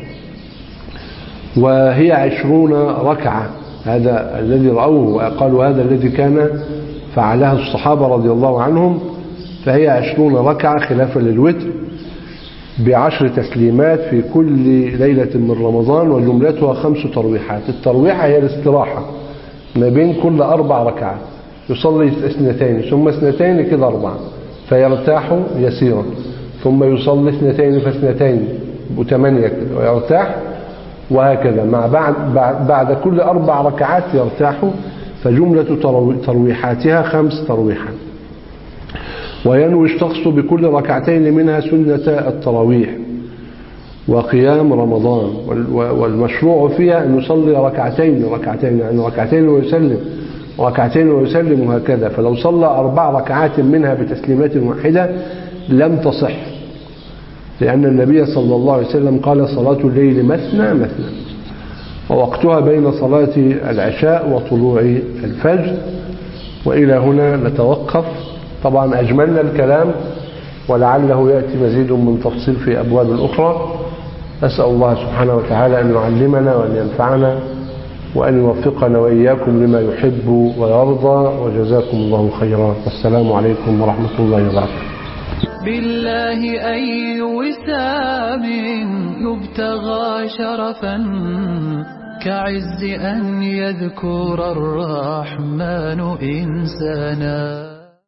وهي عشرون ركعة، هذا الذي رأوه وقالوا هذا الذي كان فعلها الصحابة رضي الله عنهم. فهي عشرون ركعة خلافا للوتر بعشر تسليمات في كل ليلة من رمضان، وجملتها خمس ترويحات. الترويحة هي الاستراحة ما بين كل أربع ركعات، يصلي اثنتين ثم اثنتين كده أربعة فيرتاح يسيرا، ثم يصلي اثنتين فاثنتين وثمانية كده ويرتاح، وهكذا مع بعد بعد كل أربع ركعات يرتاح. فجملة ترويحاتها خمس ترويحات. وينوي الشخص بكل ركعتين منها سنة التراويح وقيام رمضان. والمشروع فيها أن يصلي ركعتين ركعتين يعني ركعتين ويسلم ركعتين ويسلم وهكذا. فلو صلى أربع ركعات منها بتسليمات واحدة لم تصح، لأن النبي صلى الله عليه وسلم قال صلاة الليل مثنى مثنى، ووقتها بين صلاة العشاء وطلوع الفجر. وإلى هنا نتوقف. طبعا أجملنا الكلام ولعله يأتي مزيد من تفصيل في أبواب أخرى. أسأل الله سبحانه وتعالى أن يعلمنا وأن ينفعنا وأن يوفقنا وإياكم لما يحب ويرضى، وجزاكم الله خيرا، والسلام عليكم ورحمة الله وبركاته. بالله أي وسام يبتغى شرفا كعز أن يذكر الرحمن إنسانا.